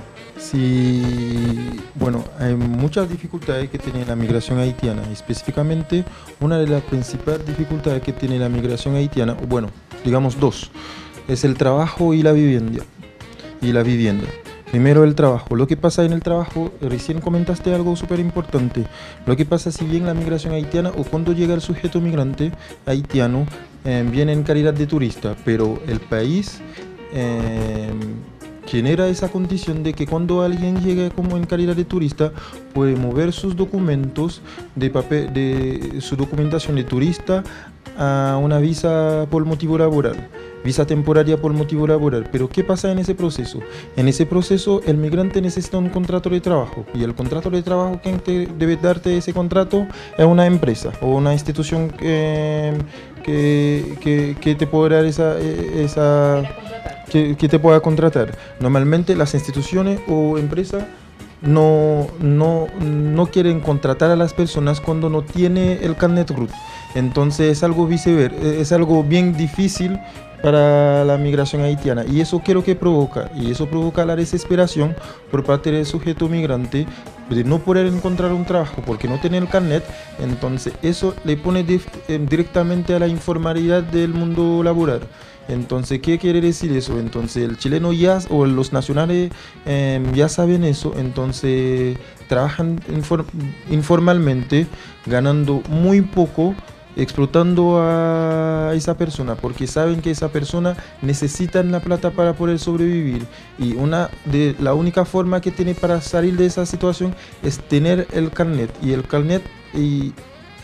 sí, bueno, hay muchas dificultades que tiene la migración haitiana. Específicamente, una de las principales dificultades que tiene la migración haitiana, bueno, digamos dos, es el trabajo y la vivienda. Y la vivienda. Primero el trabajo. Lo que pasa en el trabajo, recién comentaste algo súper importante. Lo que pasa si bien la migración haitiana o cuando llega el sujeto migrante haitiano, eh, viene en calidad de turista, pero el país eh, genera esa condición de que cuando alguien llega como en calidad de turista, puede mover sus documentos, de papel, de su documentación de turista a una visa por motivo laboral. visa temporaria por motivo laboral. Pero ¿qué pasa en ese proceso? En ese proceso el migrante necesita un contrato de trabajo, y el contrato de trabajo, quien te debe darte ese contrato es una empresa o una institución que, que, que, que te puede dar esa... esa que, que te pueda contratar. Normalmente las instituciones o empresas no, no, no quieren contratar a las personas cuando no tiene el carnet R U T. Entonces es algo viceversa, es algo bien difícil para la migración haitiana, y eso qué es lo que provoca, y eso provoca la desesperación por parte del sujeto migrante de no poder encontrar un trabajo porque no tiene el carnet. Entonces eso le pone dif, eh, directamente a la informalidad del mundo laboral. Entonces, ¿qué quiere decir eso? Entonces, el chileno ya, o los nacionales eh, ya saben eso, entonces trabajan infor, informalmente, ganando muy poco, explotando a esa persona, porque saben que esa persona necesita la plata para poder sobrevivir, y una de la única forma que tiene para salir de esa situación es tener el carnet, y el carnet y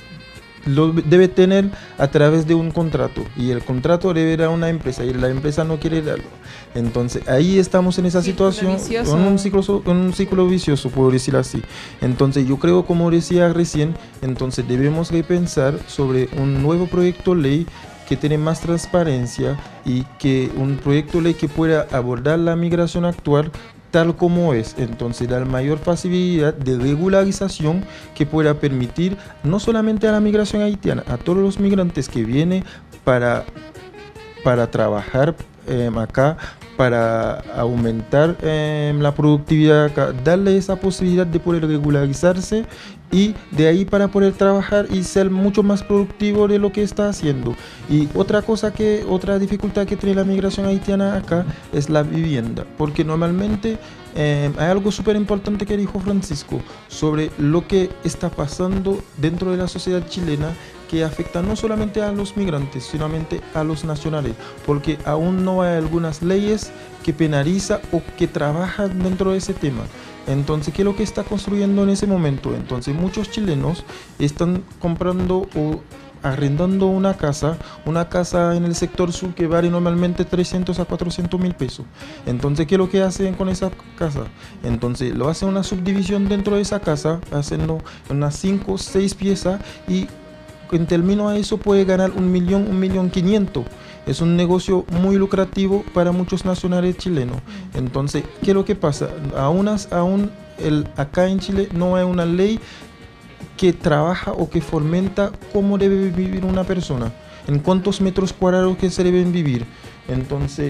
lo debe tener a través de un contrato, y el contrato debe dar a una empresa y la empresa no quiere darlo. Entonces ahí estamos en esa Círculo situación, vicioso. con un ciclo, con un ciclo vicioso, puedo decir así. Entonces yo creo, como decía recién, entonces debemos repensar sobre un nuevo proyecto de ley que tiene más transparencia, y que un proyecto de ley que pueda abordar la migración actual tal como es, entonces dar mayor facilidad de regularización que pueda permitir no solamente a la migración haitiana, a todos los migrantes que vienen para, para trabajar eh, acá, para aumentar eh, la productividad acá, darle esa posibilidad de poder regularizarse, y de ahí para poder trabajar y ser mucho más productivo de lo que está haciendo. Y otra cosa que, otra dificultad que tiene la migración haitiana acá es la vivienda, porque normalmente eh, hay algo súper importante que dijo Francisco sobre lo que está pasando dentro de la sociedad chilena, que afecta no solamente a los migrantes, sino a los nacionales, porque aún no hay algunas leyes que penalizan o que trabajan dentro de ese tema. Entonces, ¿qué es lo que está construyendo en ese momento? Entonces, muchos chilenos están comprando o arrendando una casa, una casa en el sector sur que vale normalmente trescientos a cuatrocientos mil pesos. Entonces, ¿qué es lo que hacen con esa casa? Entonces, lo hacen una subdivisión dentro de esa casa, haciendo unas cinco o seis piezas, y en términos a eso puede ganar un millón, un millón quinientos. Es un negocio muy lucrativo para muchos nacionales chilenos. Entonces, ¿qué es lo que pasa? Aún, aún el, acá en Chile no hay una ley que trabaja o que fomenta cómo debe vivir una persona, en cuántos metros cuadrados que se deben vivir. Entonces,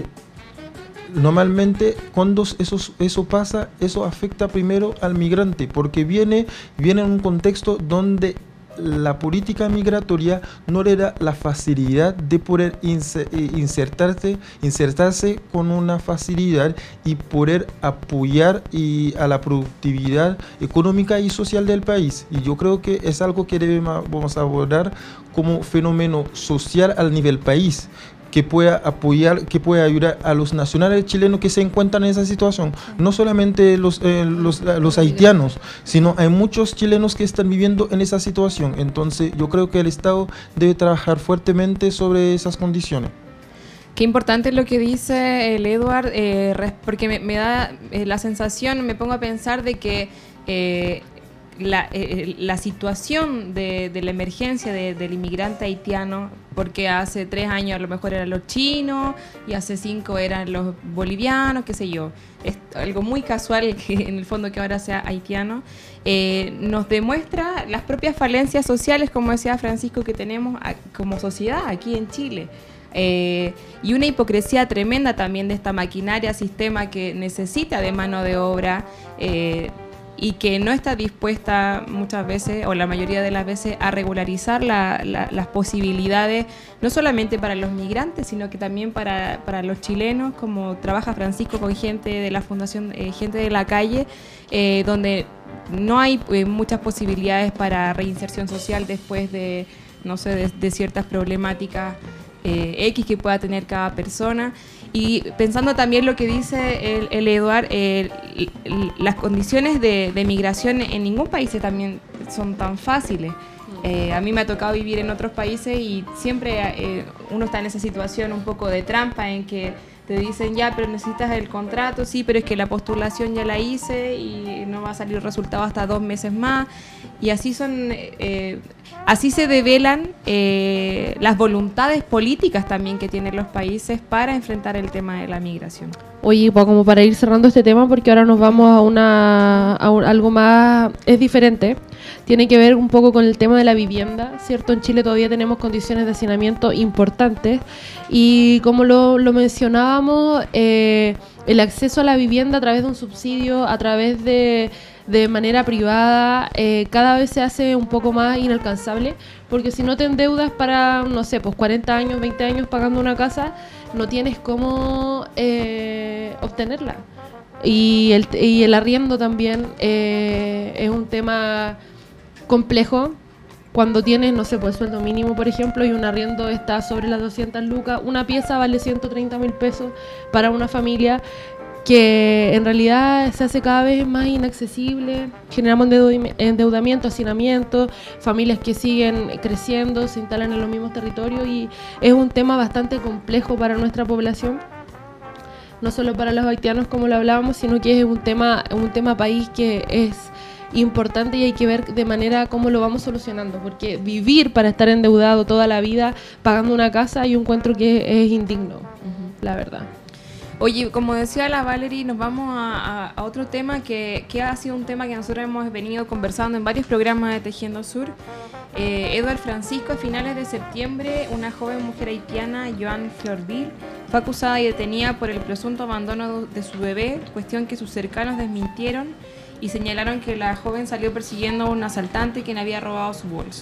normalmente cuando eso, eso pasa, eso afecta primero al migrante, porque viene, viene en un contexto donde la política migratoria no le da la facilidad de poder insertarse, insertarse con una facilidad y poder apoyar y a la productividad económica y social del país. Y yo creo que es algo que debemos abordar como fenómeno social al nivel país, que pueda apoyar, que pueda ayudar a los nacionales chilenos que se encuentran en esa situación. No solamente los, eh, los, los haitianos, sino hay muchos chilenos que están viviendo en esa situación. Entonces yo creo que el Estado debe trabajar fuertemente sobre esas condiciones. Qué importante lo que dice el Edward, eh, porque me, me da eh, la sensación, me pongo a pensar de que eh, La, eh, la situación de, de la emergencia de, del inmigrante haitiano, porque hace tres años a lo mejor eran los chinos y hace cinco eran los bolivianos, qué sé yo, es algo muy casual que en el fondo que ahora sea haitiano, eh, nos demuestra las propias falencias sociales, como decía Francisco, que tenemos a, como sociedad aquí en Chile. Eh, y una hipocresía tremenda también de esta maquinaria, sistema que necesita de mano de obra, eh, y que no está dispuesta muchas veces, o la mayoría de las veces, a regularizar la, la, las posibilidades, no solamente para los migrantes, sino que también para, para los chilenos, como trabaja Francisco con gente de la Fundación eh, Gente de la Calle, eh, donde no hay eh, muchas posibilidades para reinserción social después de, no sé, de, de ciertas problemáticas eh, X que pueda tener cada persona. Y pensando también lo que dice el, el Eduard, eh, las condiciones de, de migración en ningún país también son tan fáciles. Eh, a mí me ha tocado vivir en otros países y siempre eh, uno está en esa situación un poco de trampa en que te dicen ya, pero necesitas el contrato, sí, pero es que la postulación ya la hice y no va a salir resultado hasta dos meses más. Y así son, eh, así se develan eh, las voluntades políticas también que tienen los países para enfrentar el tema de la migración. Oye, pues como para ir cerrando este tema, porque ahora nos vamos a una a un, algo más, es diferente, tiene que ver un poco con el tema de la vivienda, ¿cierto? En Chile todavía tenemos condiciones de hacinamiento importantes y como lo, lo mencionábamos, eh, el acceso a la vivienda a través de un subsidio, a través de, de manera privada, eh, cada vez se hace un poco más inalcanzable, porque si no te endeudas para, no sé, pues cuarenta años, veinte años pagando una casa, no tienes cómo eh, obtenerla. Y el, y el arriendo también eh, es un tema complejo. Cuando tienes, no sé, pues el sueldo mínimo, por ejemplo, y un arriendo está sobre las doscientas lucas, una pieza vale ciento treinta mil pesos para una familia que en realidad se hace cada vez más inaccesible. Generamos endeudamiento, hacinamiento, familias que siguen creciendo, se instalan en los mismos territorios y es un tema bastante complejo para nuestra población, no solo para los haitianos como lo hablábamos, sino que es un tema, un tema país que es importante y hay que ver de manera cómo lo vamos solucionando, porque vivir para estar endeudado toda la vida pagando una casa, yo encuentro que es indigno, uh-huh. la verdad. Oye, como decía la Valerie, nos vamos a, a, a otro tema que, que ha sido un tema que nosotros hemos venido conversando en varios programas de Tejiendo Sur. Eh, Edward Francisco, a finales de septiembre, una joven mujer haitiana, Joan Florville, fue acusada y detenida por el presunto abandono de su bebé, cuestión que sus cercanos desmintieron y señalaron que la joven salió persiguiendo a un asaltante quien había robado su bolso.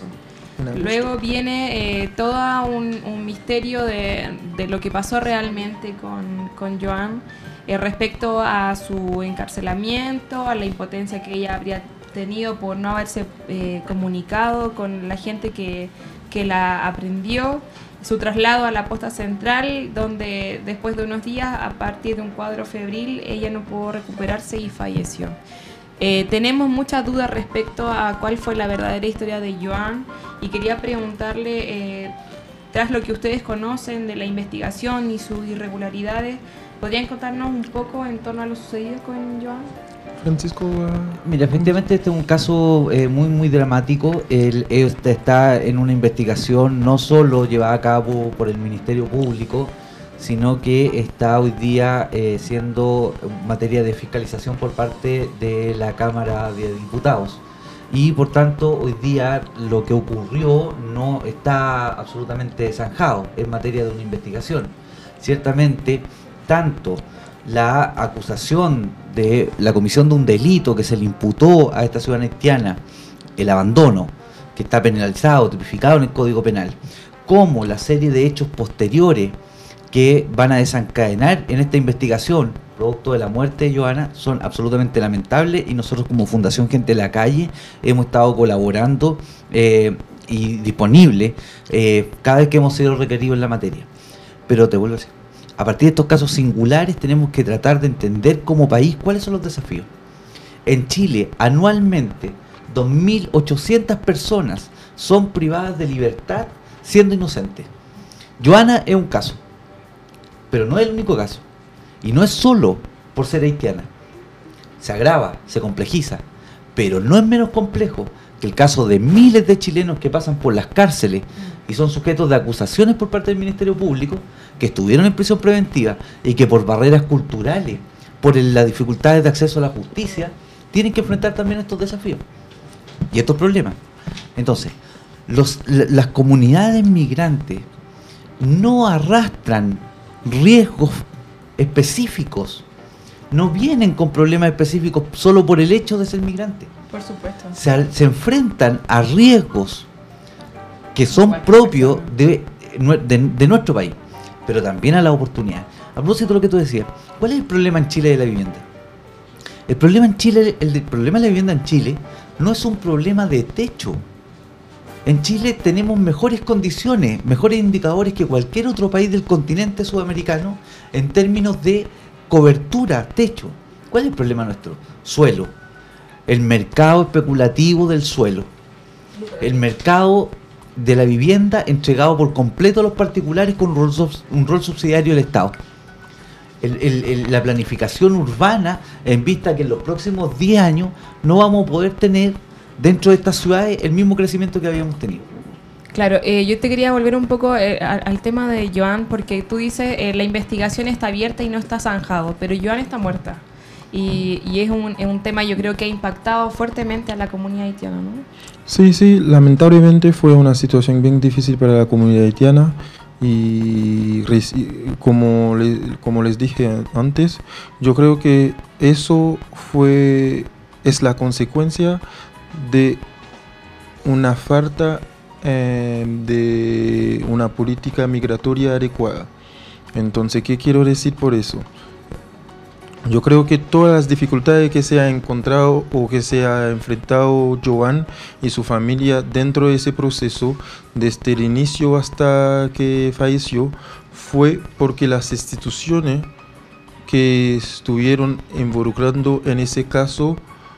Luego viene eh, todo un, un misterio de, de lo que pasó realmente con, con Joan eh, respecto a su encarcelamiento, a la impotencia que ella habría tenido por no haberse eh, comunicado con la gente que, que la aprendió, su traslado a la posta central, donde después de unos días, a partir de un cuadro febril, ella no pudo recuperarse y falleció. Eh, tenemos muchas dudas respecto a cuál fue la verdadera historia de Joan y quería preguntarle, eh, tras lo que ustedes conocen de la investigación y sus irregularidades, ¿podrían contarnos un poco en torno a lo sucedido con Joan? Francisco. Uh... Mira, efectivamente este es un caso eh, muy muy dramático. Él, él está en una investigación no solo llevada a cabo por el Ministerio Público, sino que está hoy día eh, siendo materia de fiscalización por parte de la Cámara de Diputados. Y por tanto, hoy día lo que ocurrió no está absolutamente zanjado en materia de una investigación. Ciertamente, tanto la acusación de la comisión de un delito que se le imputó a esta ciudadana haitiana, el abandono, que está penalizado, tipificado en el Código Penal, como la serie de hechos posteriores que van a desencadenar en esta investigación producto de la muerte de Joana son absolutamente lamentables y nosotros como Fundación Gente de la Calle hemos estado colaborando eh, y disponibles eh, cada vez que hemos sido requeridos en la materia. Pero te vuelvo a decir, a partir de estos casos singulares tenemos que tratar de entender como país cuáles son los desafíos. En Chile, anualmente, dos mil ochocientas personas son privadas de libertad siendo inocentes. Joana es un caso, pero no es el único caso. Y no es solo por ser haitiana. Se agrava, se complejiza, pero no es menos complejo que el caso de miles de chilenos que pasan por las cárceles y son sujetos de acusaciones por parte del Ministerio Público, que estuvieron en prisión preventiva y que por barreras culturales, por el, las dificultades de acceso a la justicia, tienen que enfrentar también estos desafíos y estos problemas. Entonces, los, las comunidades migrantes no arrastran riesgos específicos, no vienen con problemas específicos solo por el hecho de ser migrante. Por supuesto. Se, se enfrentan a riesgos que son propios de, de, de nuestro país, pero también a la oportunidad. A propósito de lo que tú decías, ¿cuál es el problema en Chile de la vivienda? El problema en Chile, el, el problema de la vivienda en Chile no es un problema de techo. En Chile tenemos mejores condiciones, mejores indicadores que cualquier otro país del continente sudamericano en términos de cobertura, techo. ¿Cuál es el problema nuestro? Suelo. El mercado especulativo del suelo. el mercado de la vivienda entregado por completo a los particulares con un rol, subs- un rol subsidiario del Estado. El, el, el, la planificación urbana, en vista que en los próximos diez años no vamos a poder tener dentro de estas ciudades el mismo crecimiento que habíamos tenido. Claro, eh, yo te quería volver un poco eh, al, al tema de Joan, porque tú dices eh, la investigación está abierta y no está zanjado, pero Joan está muerta. Y, y es, un, es un tema, yo creo, que ha impactado fuertemente a la comunidad haitiana, ¿no? Sí, sí, lamentablemente fue una situación bien difícil para la comunidad haitiana y reci- como, le- como les dije antes, yo creo que eso fue es la consecuencia de una falta eh, de una política migratoria adecuada. Entonces, ¿qué quiero decir por eso? Yo creo que todas las dificultades que se ha encontrado o que se ha enfrentado Joan y su familia dentro de ese proceso, desde el inicio hasta que falleció, fue porque las instituciones que estuvieron involucrando en ese caso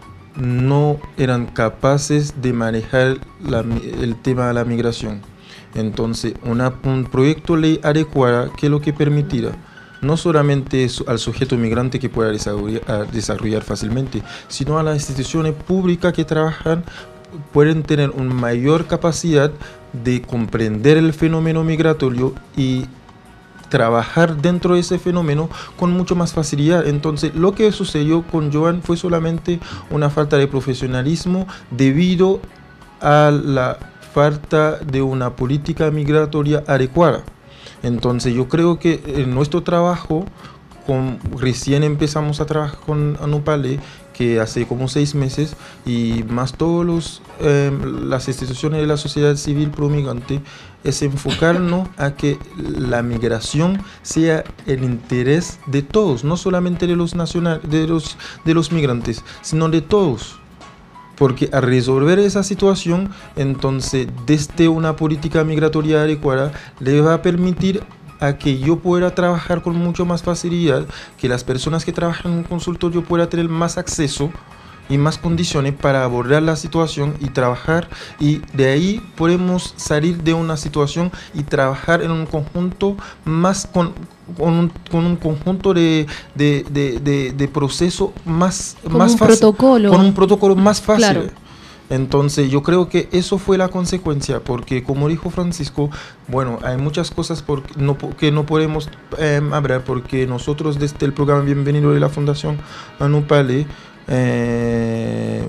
no eran capaces de manejar la, el tema de la migración. Entonces, una, un proyecto de ley adecuado que lo que permitirá no solamente su- al sujeto migrante que pueda desarrollar, a desarrollar fácilmente, sino a las instituciones públicas que trabajan pueden tener una mayor capacidad de comprender el fenómeno migratorio y trabajar dentro de ese fenómeno con mucho más facilidad. Entonces, lo que sucedió con Joan fue solamente una falta de profesionalismo debido a la falta de una política migratoria adecuada. Entonces, yo creo que en nuestro trabajo, con, recién empezamos a trabajar con Anupale, que hace como seis meses, y más todos los eh, las instituciones de la sociedad civil promigrante, es enfocarnos a que la migración sea el interés de todos, no solamente de los nacional, de los de los migrantes, sino de todos. Porque al resolver esa situación, entonces desde una política migratoria adecuada le va a permitir a que yo pueda trabajar con mucho más facilidad, que las personas que trabajan en un consultorio puedan tener más acceso y más condiciones para abordar la situación y trabajar, y de ahí podemos salir de una situación y trabajar en un conjunto más con, con, un, con un conjunto de, de, de, de, de proceso más, Como más un fácil, protocolo. con un protocolo más fácil. Claro. Entonces yo creo que eso fue la consecuencia, porque como dijo Francisco, bueno, hay muchas cosas por, no, que no podemos eh, hablar, porque nosotros desde el programa Bienvenido de la Fundación Anupale eh,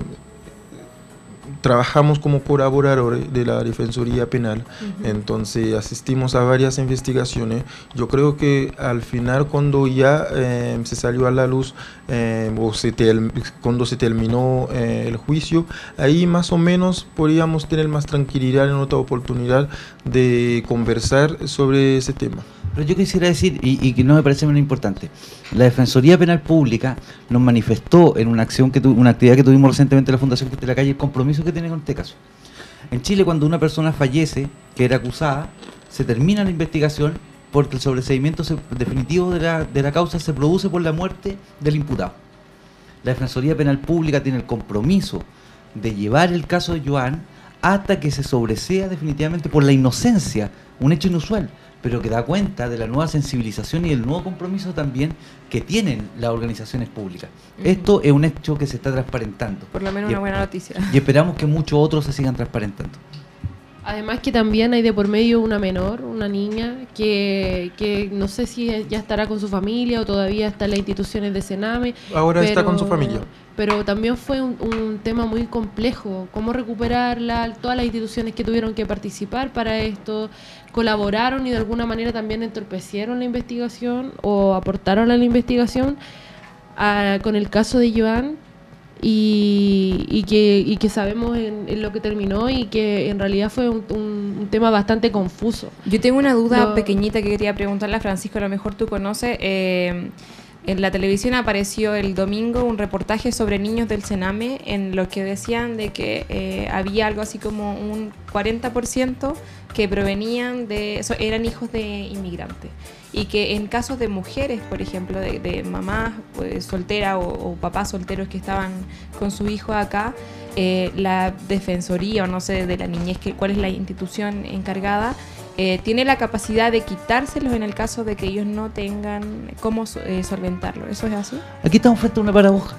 trabajamos como colaboradores de la Defensoría Penal. Uh-huh. Entonces asistimos a varias investigaciones. Yo creo que al final, cuando ya eh, se salió a la luz eh, o se tel- cuando se terminó eh, el juicio, ahí más o menos podríamos tener más tranquilidad en otra oportunidad de conversar sobre ese tema. Pero yo quisiera decir, y, y que no me parece menos importante, la Defensoría Penal Pública nos manifestó en una acción que tu, una actividad que tuvimos recientemente en la Fundación Gente de la Calle, el compromiso que tiene con este caso. En Chile, cuando una persona fallece, que era acusada, se termina la investigación porque el sobreseimiento se, definitivo de la, de la causa se produce por la muerte del imputado. La Defensoría Penal Pública tiene el compromiso de llevar el caso de Joan hasta que se sobresea definitivamente por la inocencia, un hecho inusual, pero que da cuenta de la nueva sensibilización y del nuevo compromiso también que tienen las organizaciones públicas. Uh-huh. Esto es un hecho que se está transparentando. Por lo menos y, una buena noticia. Y esperamos que muchos otros se sigan transparentando. Además que también hay de por medio una menor, una niña, que, que no sé si ya estará con su familia o todavía está en las instituciones de Sename. Ahora pero, está con su familia. Pero también fue un, un tema muy complejo, cómo recuperar la, todas las instituciones que tuvieron que participar para esto, colaboraron y de alguna manera también entorpecieron la investigación o aportaron a la investigación a, con el caso de Joan. Y, y, que, y que sabemos en, en lo que terminó y que en realidad fue un, un, un tema bastante confuso. Yo tengo una duda Lo... pequeñita que quería preguntarle a Francisco, a lo mejor tú conoces. Eh, en la televisión apareció el domingo un reportaje sobre niños del Sename en los que decían de que eh, había algo así como un cuarenta por ciento que provenían de, eso, eran hijos de inmigrantes. y que en casos de mujeres, por ejemplo, de, de mamás pues, solteras o, o papás solteros que estaban con su hijo acá, eh, la defensoría o no sé de la niñez, que, cuál es la institución encargada, eh, tiene la capacidad de quitárselos en el caso de que ellos no tengan cómo eh, solventarlo. ¿Eso es así? Aquí estamos frente a una paradoja.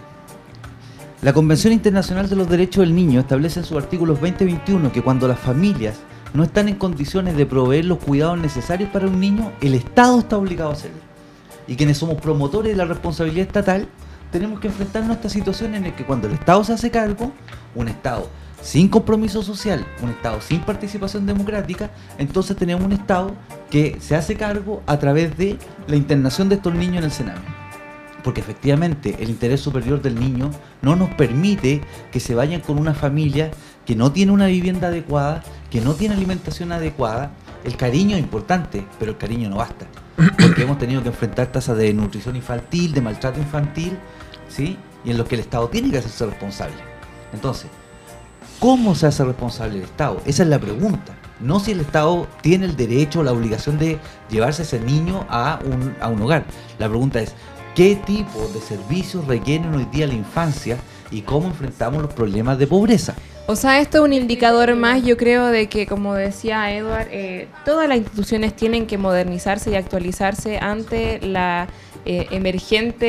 La Convención Internacional de los Derechos del Niño establece en sus artículos veinte y veintiuno que cuando las familias no están en condiciones de proveer los cuidados necesarios para un niño, el Estado está obligado a hacerlo. Y quienes somos promotores de la responsabilidad estatal, tenemos que enfrentarnos a esta situación en la que cuando el Estado se hace cargo, un Estado sin compromiso social, un Estado sin participación democrática, entonces tenemos un Estado que se hace cargo a través de la internación de estos niños en el Sename. Porque efectivamente el interés superior del niño no nos permite que se vayan con una familia que no tiene una vivienda adecuada, que no tiene alimentación adecuada. El cariño es importante, pero el cariño no basta, porque hemos tenido que enfrentar tasas de desnutrición infantil, de maltrato infantil, ¿sí? Y en los que el Estado tiene que hacerse responsable. Entonces, ¿cómo se hace responsable el Estado? Esa es la pregunta. No si el Estado tiene el derecho o la obligación de llevarse a ese niño a un, a un hogar. La pregunta es, ¿qué tipo de servicios requieren hoy día la infancia y cómo enfrentamos los problemas de pobreza? O sea, esto es un indicador más, yo creo, de que, como decía Edward, eh, todas las instituciones tienen que modernizarse y actualizarse ante la eh, emergente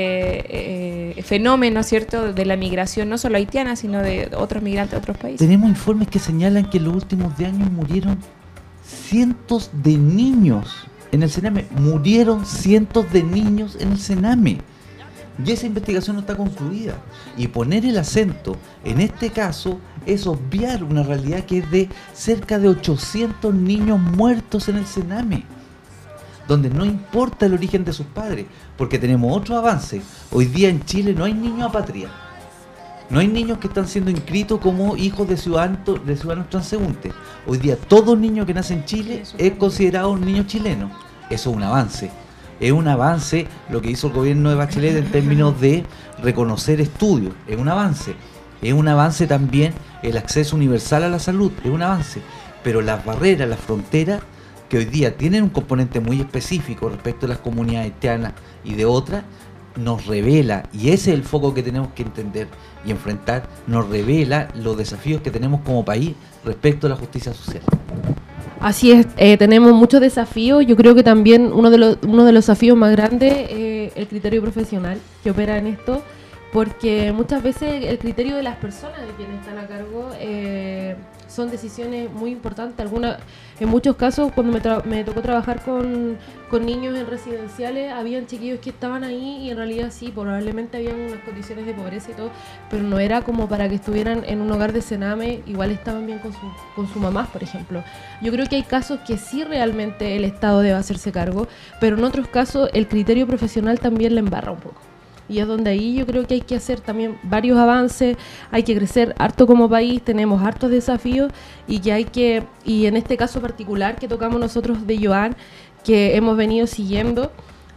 eh, eh, fenómeno, ¿cierto?, de la migración, no solo haitiana, sino de otros migrantes de otros países. Tenemos informes que señalan que en los últimos diez años murieron cientos de niños en el Sename, murieron cientos de niños en el Sename. Y esa investigación no está concluida. Y poner el acento en este caso es obviar una realidad que es de cerca de ochocientos niños muertos en el Sename, donde no importa el origen de sus padres, porque tenemos otro avance. Hoy día en Chile no hay niños apátridas. No hay niños que están siendo inscritos como hijos de ciudadanos, de ciudadanos transeúntes. Hoy día todo niño que nace en Chile es considerado un niño chileno. Eso es un avance. Es un avance lo que hizo el gobierno de Bachelet en términos de reconocer estudios. Es un avance. Es un avance también el acceso universal a la salud. Es un avance. Pero las barreras, las fronteras, que hoy día tienen un componente muy específico respecto a las comunidades haitianas y de otras, nos revela, y ese es el foco que tenemos que entender y enfrentar, nos revela los desafíos que tenemos como país respecto a la justicia social. Así es, eh, tenemos muchos desafíos. Yo creo que también uno de los, uno de los desafíos más grandes es eh, el criterio profesional que opera en esto, porque muchas veces el criterio de las personas de quienes están a cargo eh, son decisiones muy importantes. Algunas, en muchos casos, cuando me, tra- me tocó trabajar con, con niños en residenciales, habían chiquillos que estaban ahí y en realidad sí, probablemente habían unas condiciones de pobreza y todo, pero no era como para que estuvieran en un hogar de Sename, igual estaban bien con su, con su mamá, por ejemplo. Yo creo que hay casos que sí realmente el Estado debe hacerse cargo, pero en otros casos el criterio profesional también le embarra un poco. Y es donde ahí yo creo que hay que hacer también varios avances, hay que crecer harto como país, tenemos hartos desafíos y que hay que, y en este caso particular que tocamos nosotros de Joan, que hemos venido siguiendo,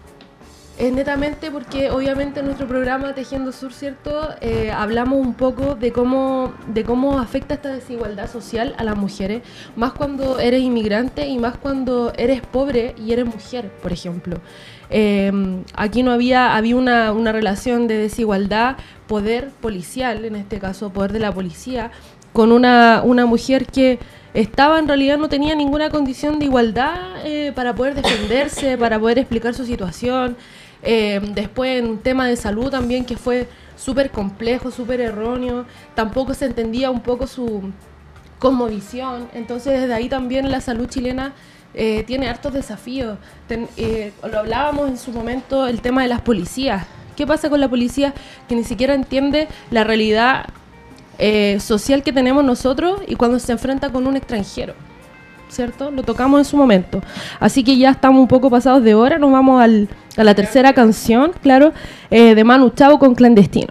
es netamente porque obviamente en nuestro programa Tejiendo Sur, ¿cierto? Eh, hablamos un poco de cómo, de cómo afecta esta desigualdad social a las mujeres, más cuando eres inmigrante y más cuando eres pobre y eres mujer, por ejemplo. Eh, aquí no había, había una, una relación de desigualdad, poder policial, en este caso poder de la policía, con una, una mujer que estaba, en realidad no tenía ninguna condición de igualdad eh, para poder defenderse, para poder explicar su situación. Eh, después en un tema de salud también que fue súper complejo, súper erróneo, tampoco se entendía un poco su cosmovisión. Entonces desde ahí también la salud chilena Eh, tiene hartos desafíos. Ten, eh, lo hablábamos en su momento, el tema de las policías. ¿Qué pasa con la policía que ni siquiera entiende la realidad eh, social que tenemos nosotros y cuando se enfrenta con un extranjero? ¿Cierto? Lo tocamos en su momento. Así que ya estamos un poco pasados de hora. Nos vamos al, a la tercera canción, claro, eh, de Manu Chao con Clandestino.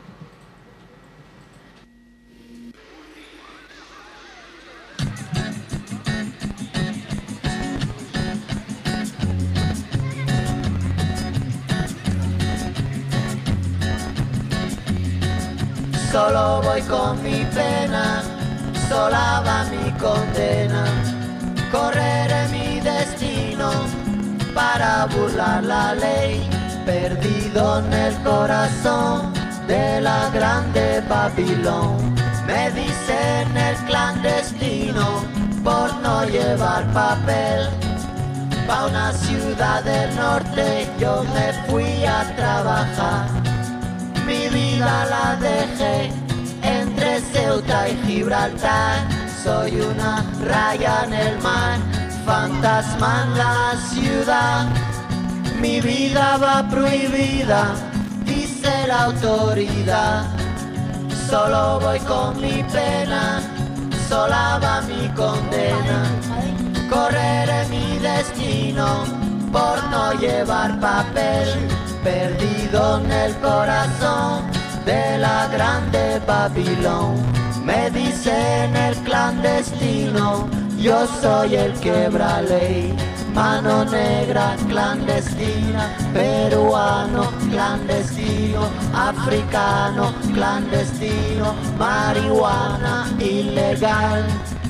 Solo voy con mi pena, sola va mi condena. Correré mi destino para burlar la ley, perdido en el corazón de la grande Babilón. Me dicen el clandestino por no llevar papel. Pa' una ciudad del norte yo me fui a trabajar. Mi vida la dejé entre Ceuta y Gibraltar. Soy una raya en el mar, fantasma en la ciudad. Mi vida va prohibida, dice la autoridad. Solo voy con mi pena, sola va mi condena. Correré mi destino por no llevar papel, perdido en el corazón de la grande Babilón. Me dicen el clandestino, yo soy el quebra ley. Mano negra clandestina, peruano clandestino, africano clandestino, marihuana ilegal.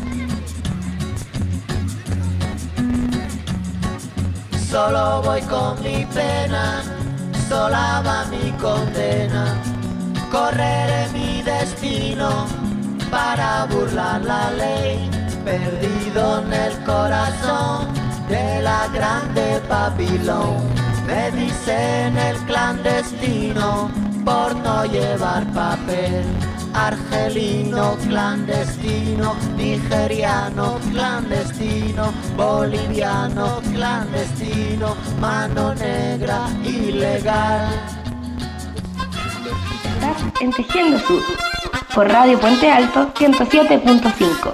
Solo voy con mi pena, sola va mi condena. Correré mi destino para burlar la ley, perdido en el corazón de la grande Babilón. Me dicen el clandestino por no llevar papel. Argelino clandestino, nigeriano clandestino, boliviano clandestino, mano negra ilegal. Estás en Tejiendo Sur, por Radio Puente Alto ciento siete punto cinco.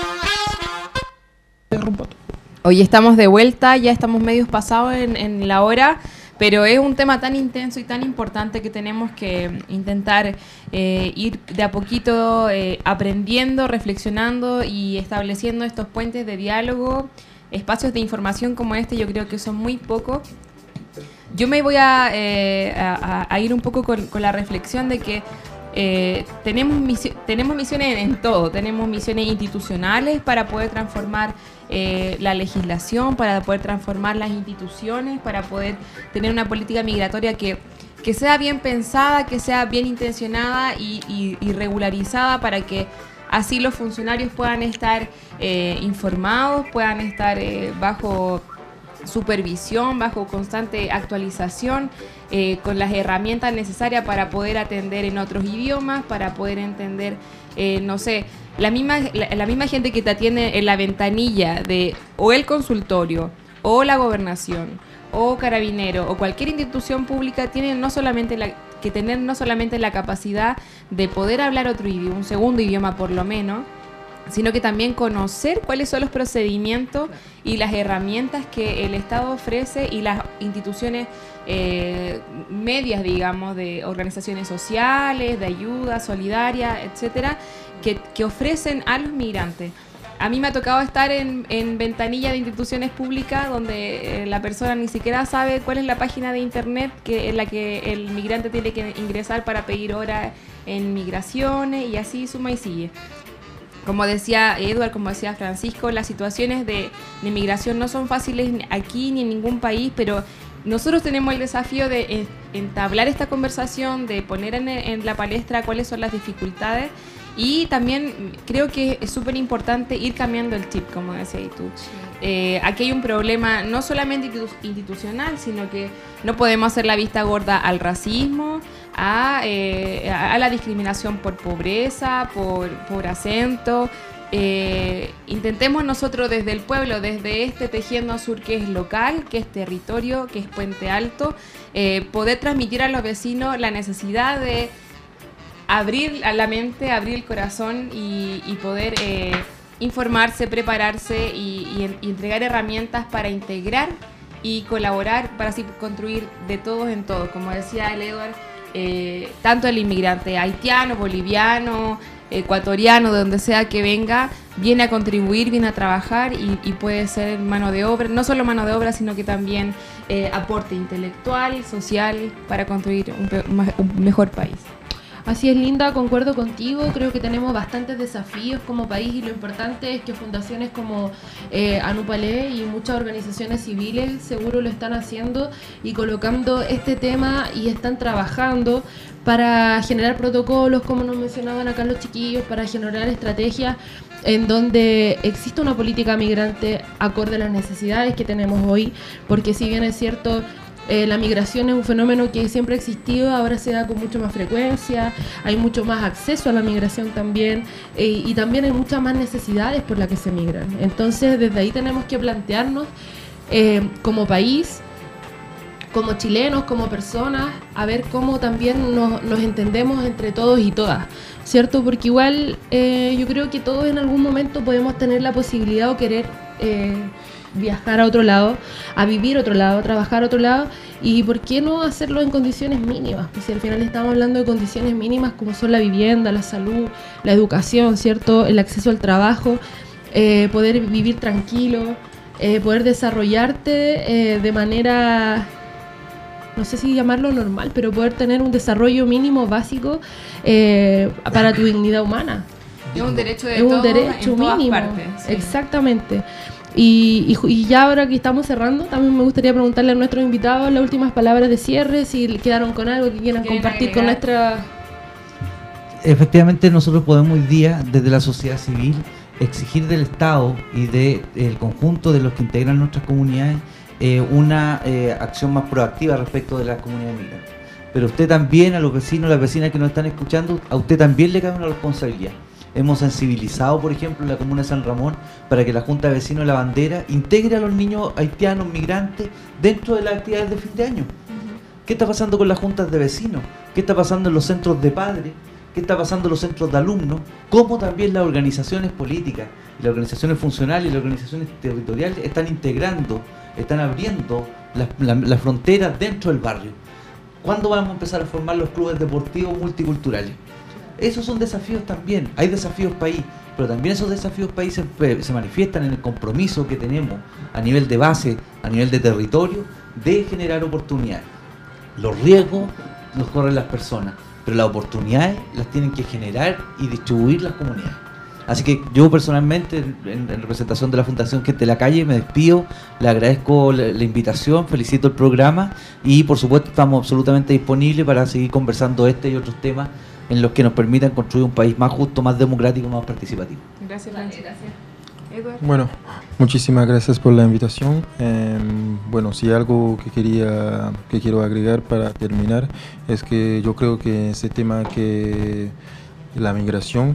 Hoy estamos de vuelta, ya estamos medios pasados en, en la hora, pero es un tema tan intenso y tan importante que tenemos que intentar eh, ir de a poquito eh, aprendiendo, reflexionando y estableciendo estos puentes de diálogo, espacios de información como este. Yo creo que son muy pocos. Yo me voy a, eh, a, a ir un poco con, con la reflexión de que Eh, tenemos, misi- tenemos misiones en todo, tenemos misiones institucionales para poder transformar eh, la legislación, para poder transformar las instituciones, para poder tener una política migratoria que, que sea bien pensada, que sea bien intencionada y, y, y regularizada, para que así los funcionarios puedan estar eh, informados, puedan estar eh, bajo supervisión, bajo constante actualización, eh, con las herramientas necesarias para poder atender en otros idiomas, para poder entender, eh, no sé, la misma, la, la misma gente que te atiende en la ventanilla de o el consultorio, o la gobernación, o carabinero, o cualquier institución pública, tiene no solamente la, que tener no solamente la capacidad de poder hablar otro idioma, un segundo idioma por lo menos, sino que también conocer cuáles son los procedimientos y las herramientas que el Estado ofrece y las instituciones eh, medias, digamos, de organizaciones sociales, de ayuda solidaria, etcétera, que, que ofrecen a los migrantes. A mí me ha tocado estar en, en ventanilla de instituciones públicas donde eh, la persona ni siquiera sabe cuál es la página de internet que, en la que el migrante tiene que ingresar para pedir hora en migraciones, y así suma y sigue. Como decía Edward, como decía Francisco, las situaciones de, de migración no son fáciles aquí ni en ningún país, pero nosotros tenemos el desafío de entablar esta conversación, de poner en, en la palestra cuáles son las dificultades, y también creo que es súper importante ir cambiando el chip, como decías tú. Eh, aquí hay un problema no solamente institucional, sino que no podemos hacer la vista gorda al racismo, a, eh, a la discriminación por pobreza, por, por acento. Eh, intentemos nosotros desde el pueblo, desde este Tejiendo Sur que es local, que es territorio, que es Puente Alto, eh, poder transmitir a los vecinos la necesidad de abrir la mente, abrir el corazón y, y poder eh, informarse, prepararse y, y, y entregar herramientas para integrar y colaborar, para así construir de todos en todos. Como decía el Edward, eh, tanto el inmigrante haitiano, boliviano, ecuatoriano, de donde sea que venga, viene a contribuir, viene a trabajar y, y puede ser mano de obra, no solo mano de obra, sino que también eh, aporte intelectual, social, para construir un, pe- un mejor país. Así es, Linda, concuerdo contigo, creo que tenemos bastantes desafíos como país y lo importante es que fundaciones como eh, Anupalé y muchas organizaciones civiles seguro lo están haciendo y colocando este tema y están trabajando para generar protocolos, como nos mencionaban acá los chiquillos, para generar estrategias en donde existe una política migrante acorde a las necesidades que tenemos hoy, porque si bien es cierto, Eh, la migración es un fenómeno que siempre ha existido, ahora se da con mucho más frecuencia, hay mucho más acceso a la migración también eh, y también hay muchas más necesidades por las que se migran. Entonces desde ahí tenemos que plantearnos eh, como país, como chilenos, como personas, a ver cómo también nos, nos entendemos entre todos y todas, ¿cierto? Porque igual eh, yo creo que todos en algún momento podemos tener la posibilidad o querer eh, viajar a otro lado, a vivir a otro lado, a trabajar a otro lado, y por qué no hacerlo en condiciones mínimas, pues si al final estamos hablando de condiciones mínimas como son la vivienda, la salud, la educación, ¿cierto? El acceso al trabajo, eh, poder vivir tranquilo, eh, poder desarrollarte eh, de manera, no sé si llamarlo normal, pero poder tener un desarrollo mínimo básico eh, para tu dignidad humana. Es un derecho de es un todos derecho en todas mínimo, partes, sí. Exactamente. Y, y, y ya ahora que estamos cerrando, también me gustaría preguntarle a nuestros invitados las últimas palabras de cierre, si quedaron con algo que quieran compartir con nuestra... Efectivamente, nosotros podemos hoy día, desde la sociedad civil, exigir del Estado y del de, conjunto de los que integran nuestras comunidades eh, una eh, acción más proactiva respecto de las comunidades migrantes. Pero usted también, a los vecinos, las vecinas que nos están escuchando, a usted también le cabe una responsabilidad. Hemos sensibilizado, por ejemplo, en la comuna de San Ramón para que la Junta de Vecinos de la Bandera integre a los niños haitianos migrantes dentro de las actividades de fin de año. Uh-huh. ¿Qué está pasando con las juntas de vecinos? ¿Qué está pasando en los centros de padres? ¿Qué está pasando en los centros de alumnos? ¿Cómo también las organizaciones políticas, las organizaciones funcionales y las organizaciones territoriales están integrando, están abriendo las, la, las fronteras dentro del barrio? ¿Cuándo vamos a empezar a formar los clubes deportivos multiculturales? Esos son desafíos también, hay desafíos país, pero también esos desafíos país se, se manifiestan en el compromiso que tenemos a nivel de base, a nivel de territorio, de generar oportunidades. Los riesgos los corren las personas, pero las oportunidades las tienen que generar y distribuir las comunidades. Así que yo personalmente, en, en representación de la Fundación Gente de la Calle, me despido, le agradezco la, la invitación, felicito el programa y por supuesto estamos absolutamente disponibles para seguir conversando este y otros temas en los que nos permitan construir un país más justo, más democrático, más participativo. Gracias, Francis. Gracias. Edward. Bueno, muchísimas gracias por la invitación. Eh, bueno, si algo que quería, que quiero agregar para terminar es que yo creo que ese tema que la migración,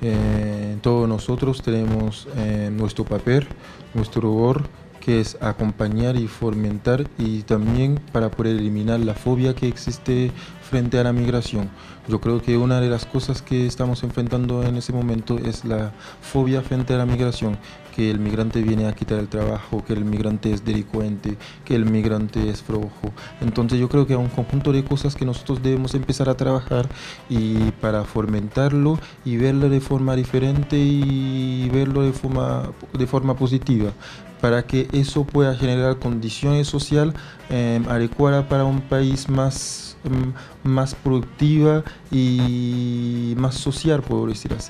eh, todos nosotros tenemos eh, nuestro papel, nuestro rol, que es acompañar y fomentar y también para poder eliminar la fobia que existe frente a la migración. Yo creo que una de las cosas que estamos enfrentando en ese momento es la fobia frente a la migración, que el migrante viene a quitar el trabajo, que el migrante es delincuente, que el migrante es flojo. Entonces yo creo que hay un conjunto de cosas que nosotros debemos empezar a trabajar y para fomentarlo y verlo de forma diferente y verlo de forma, de forma positiva, para que eso pueda generar condiciones sociales eh, adecuadas para un país más, mm, más productiva y más social, puedo decir así.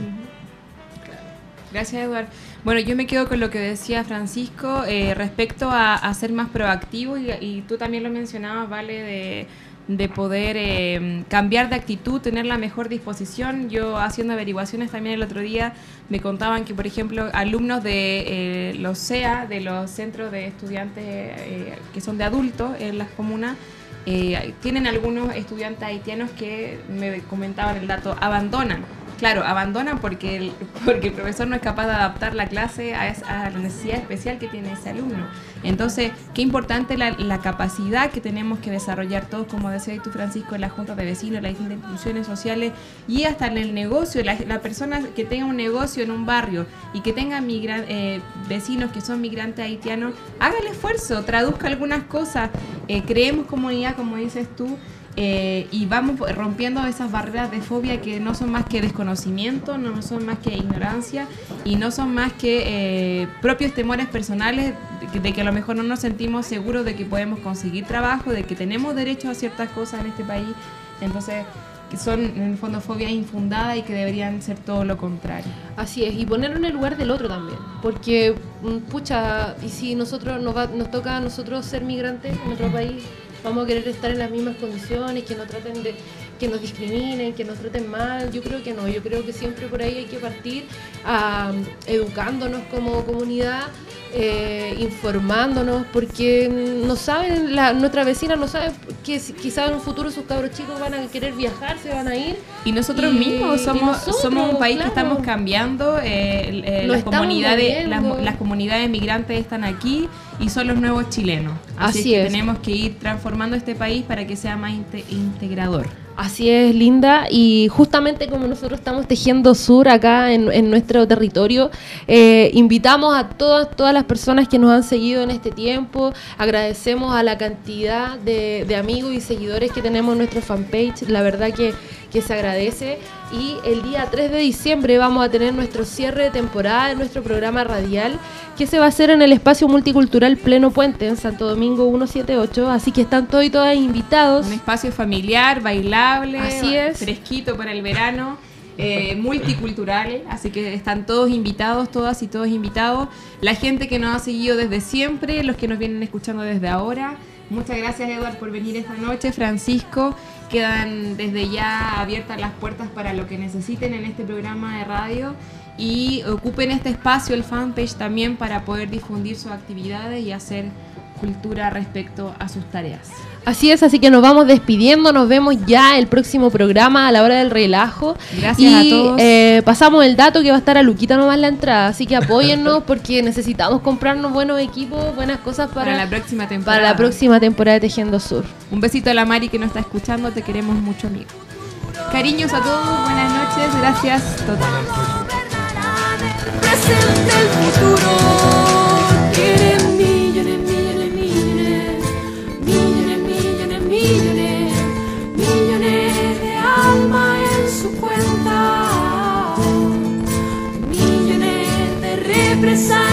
Gracias, Eduardo. Bueno, yo me quedo con lo que decía Francisco eh, respecto a, a ser más proactivo y, y tú también lo mencionabas, Vale, de, de poder eh, cambiar de actitud, tener la mejor disposición. Yo haciendo averiguaciones también el otro día me contaban que, por ejemplo, alumnos de eh, los C E A, de los centros de estudiantes eh, que son de adultos en las comunas, eh, tienen algunos estudiantes haitianos que me comentaban el dato, abandonan. Claro, abandonan porque el, porque el profesor no es capaz de adaptar la clase a, esa, a la necesidad especial que tiene ese alumno. Entonces, qué importante la, la capacidad que tenemos que desarrollar todos, como decía tú, Francisco, en las juntas de vecinos, las distintas instituciones sociales y hasta en el negocio. La, la persona que tenga un negocio en un barrio y que tenga migra, eh, vecinos que son migrantes haitianos, haga el esfuerzo, traduzca algunas cosas, eh, creemos comunidad, como dices tú, Eh, y vamos rompiendo esas barreras de fobia que no son más que desconocimiento, no son más que ignorancia y no son más que eh, propios temores personales de, de que a lo mejor no nos sentimos seguros de que podemos conseguir trabajo, de que tenemos derecho a ciertas cosas en este país. Entonces que son en el fondo fobias infundadas y que deberían ser todo lo contrario. Así es, y ponerlo en el lugar del otro también, porque, pucha, y si nosotros nos, va, nos toca a nosotros ser migrantes en otro país, vamos a querer estar en las mismas condiciones, que nos traten de, que nos discriminen, que nos traten mal. Yo creo que no, yo creo que siempre por ahí hay que partir a, educándonos como comunidad, eh, informándonos, porque no saben, la, nuestra vecina no sabe que quizás en un futuro sus cabros chicos van a querer viajar, se van a ir. Y nosotros y, mismos somos, nosotros, somos un país claro, que estamos cambiando, eh, eh, las, comunidades, las, las comunidades migrantes están aquí y son los nuevos chilenos. Así, Así es que es. tenemos que ir transformando este país para que sea más inte- integrador. Así es, Linda, y justamente como nosotros estamos tejiendo sur acá en, en nuestro territorio, eh, invitamos a todas, todas las personas que nos han seguido en este tiempo, agradecemos a la cantidad de, de amigos y seguidores que tenemos en nuestro fanpage, la verdad que, que se agradece, y el día tres de diciembre vamos a tener nuestro cierre de temporada de nuestro programa radial, que se va a hacer en el espacio multicultural Pleno Puente, en Santo Domingo ciento setenta y ocho, así que están todos y todas invitados. Un espacio familiar, bailable, así es, fresquito para el verano, eh, multiculturales, así que están todos invitados, todas y todos invitados. La gente que nos ha seguido desde siempre, los que nos vienen escuchando desde ahora. Muchas gracias, Eduard, por venir esta noche. Francisco, quedan desde ya abiertas las puertas para lo que necesiten en este programa de radio. Y ocupen este espacio, el fanpage también, para poder difundir sus actividades y hacer cultura respecto a sus tareas. Así es, así que nos vamos despidiendo, nos vemos ya el próximo programa a la hora del relajo. Gracias y, a todos. Eh, pasamos el dato que va a estar a Luquita nomás la entrada, así que apóyennos porque necesitamos comprarnos buenos equipos, buenas cosas para, para la próxima temporada. Para la próxima temporada de Tejiendo Sur. Un besito a la Mari que nos está escuchando, te queremos mucho, amigo. Cariños a todos, buenas noches, gracias. Total. Presente el futuro tiene millones, millones, millones, millones, millones, millones, millones de alma en su cuenta, millones de represalias.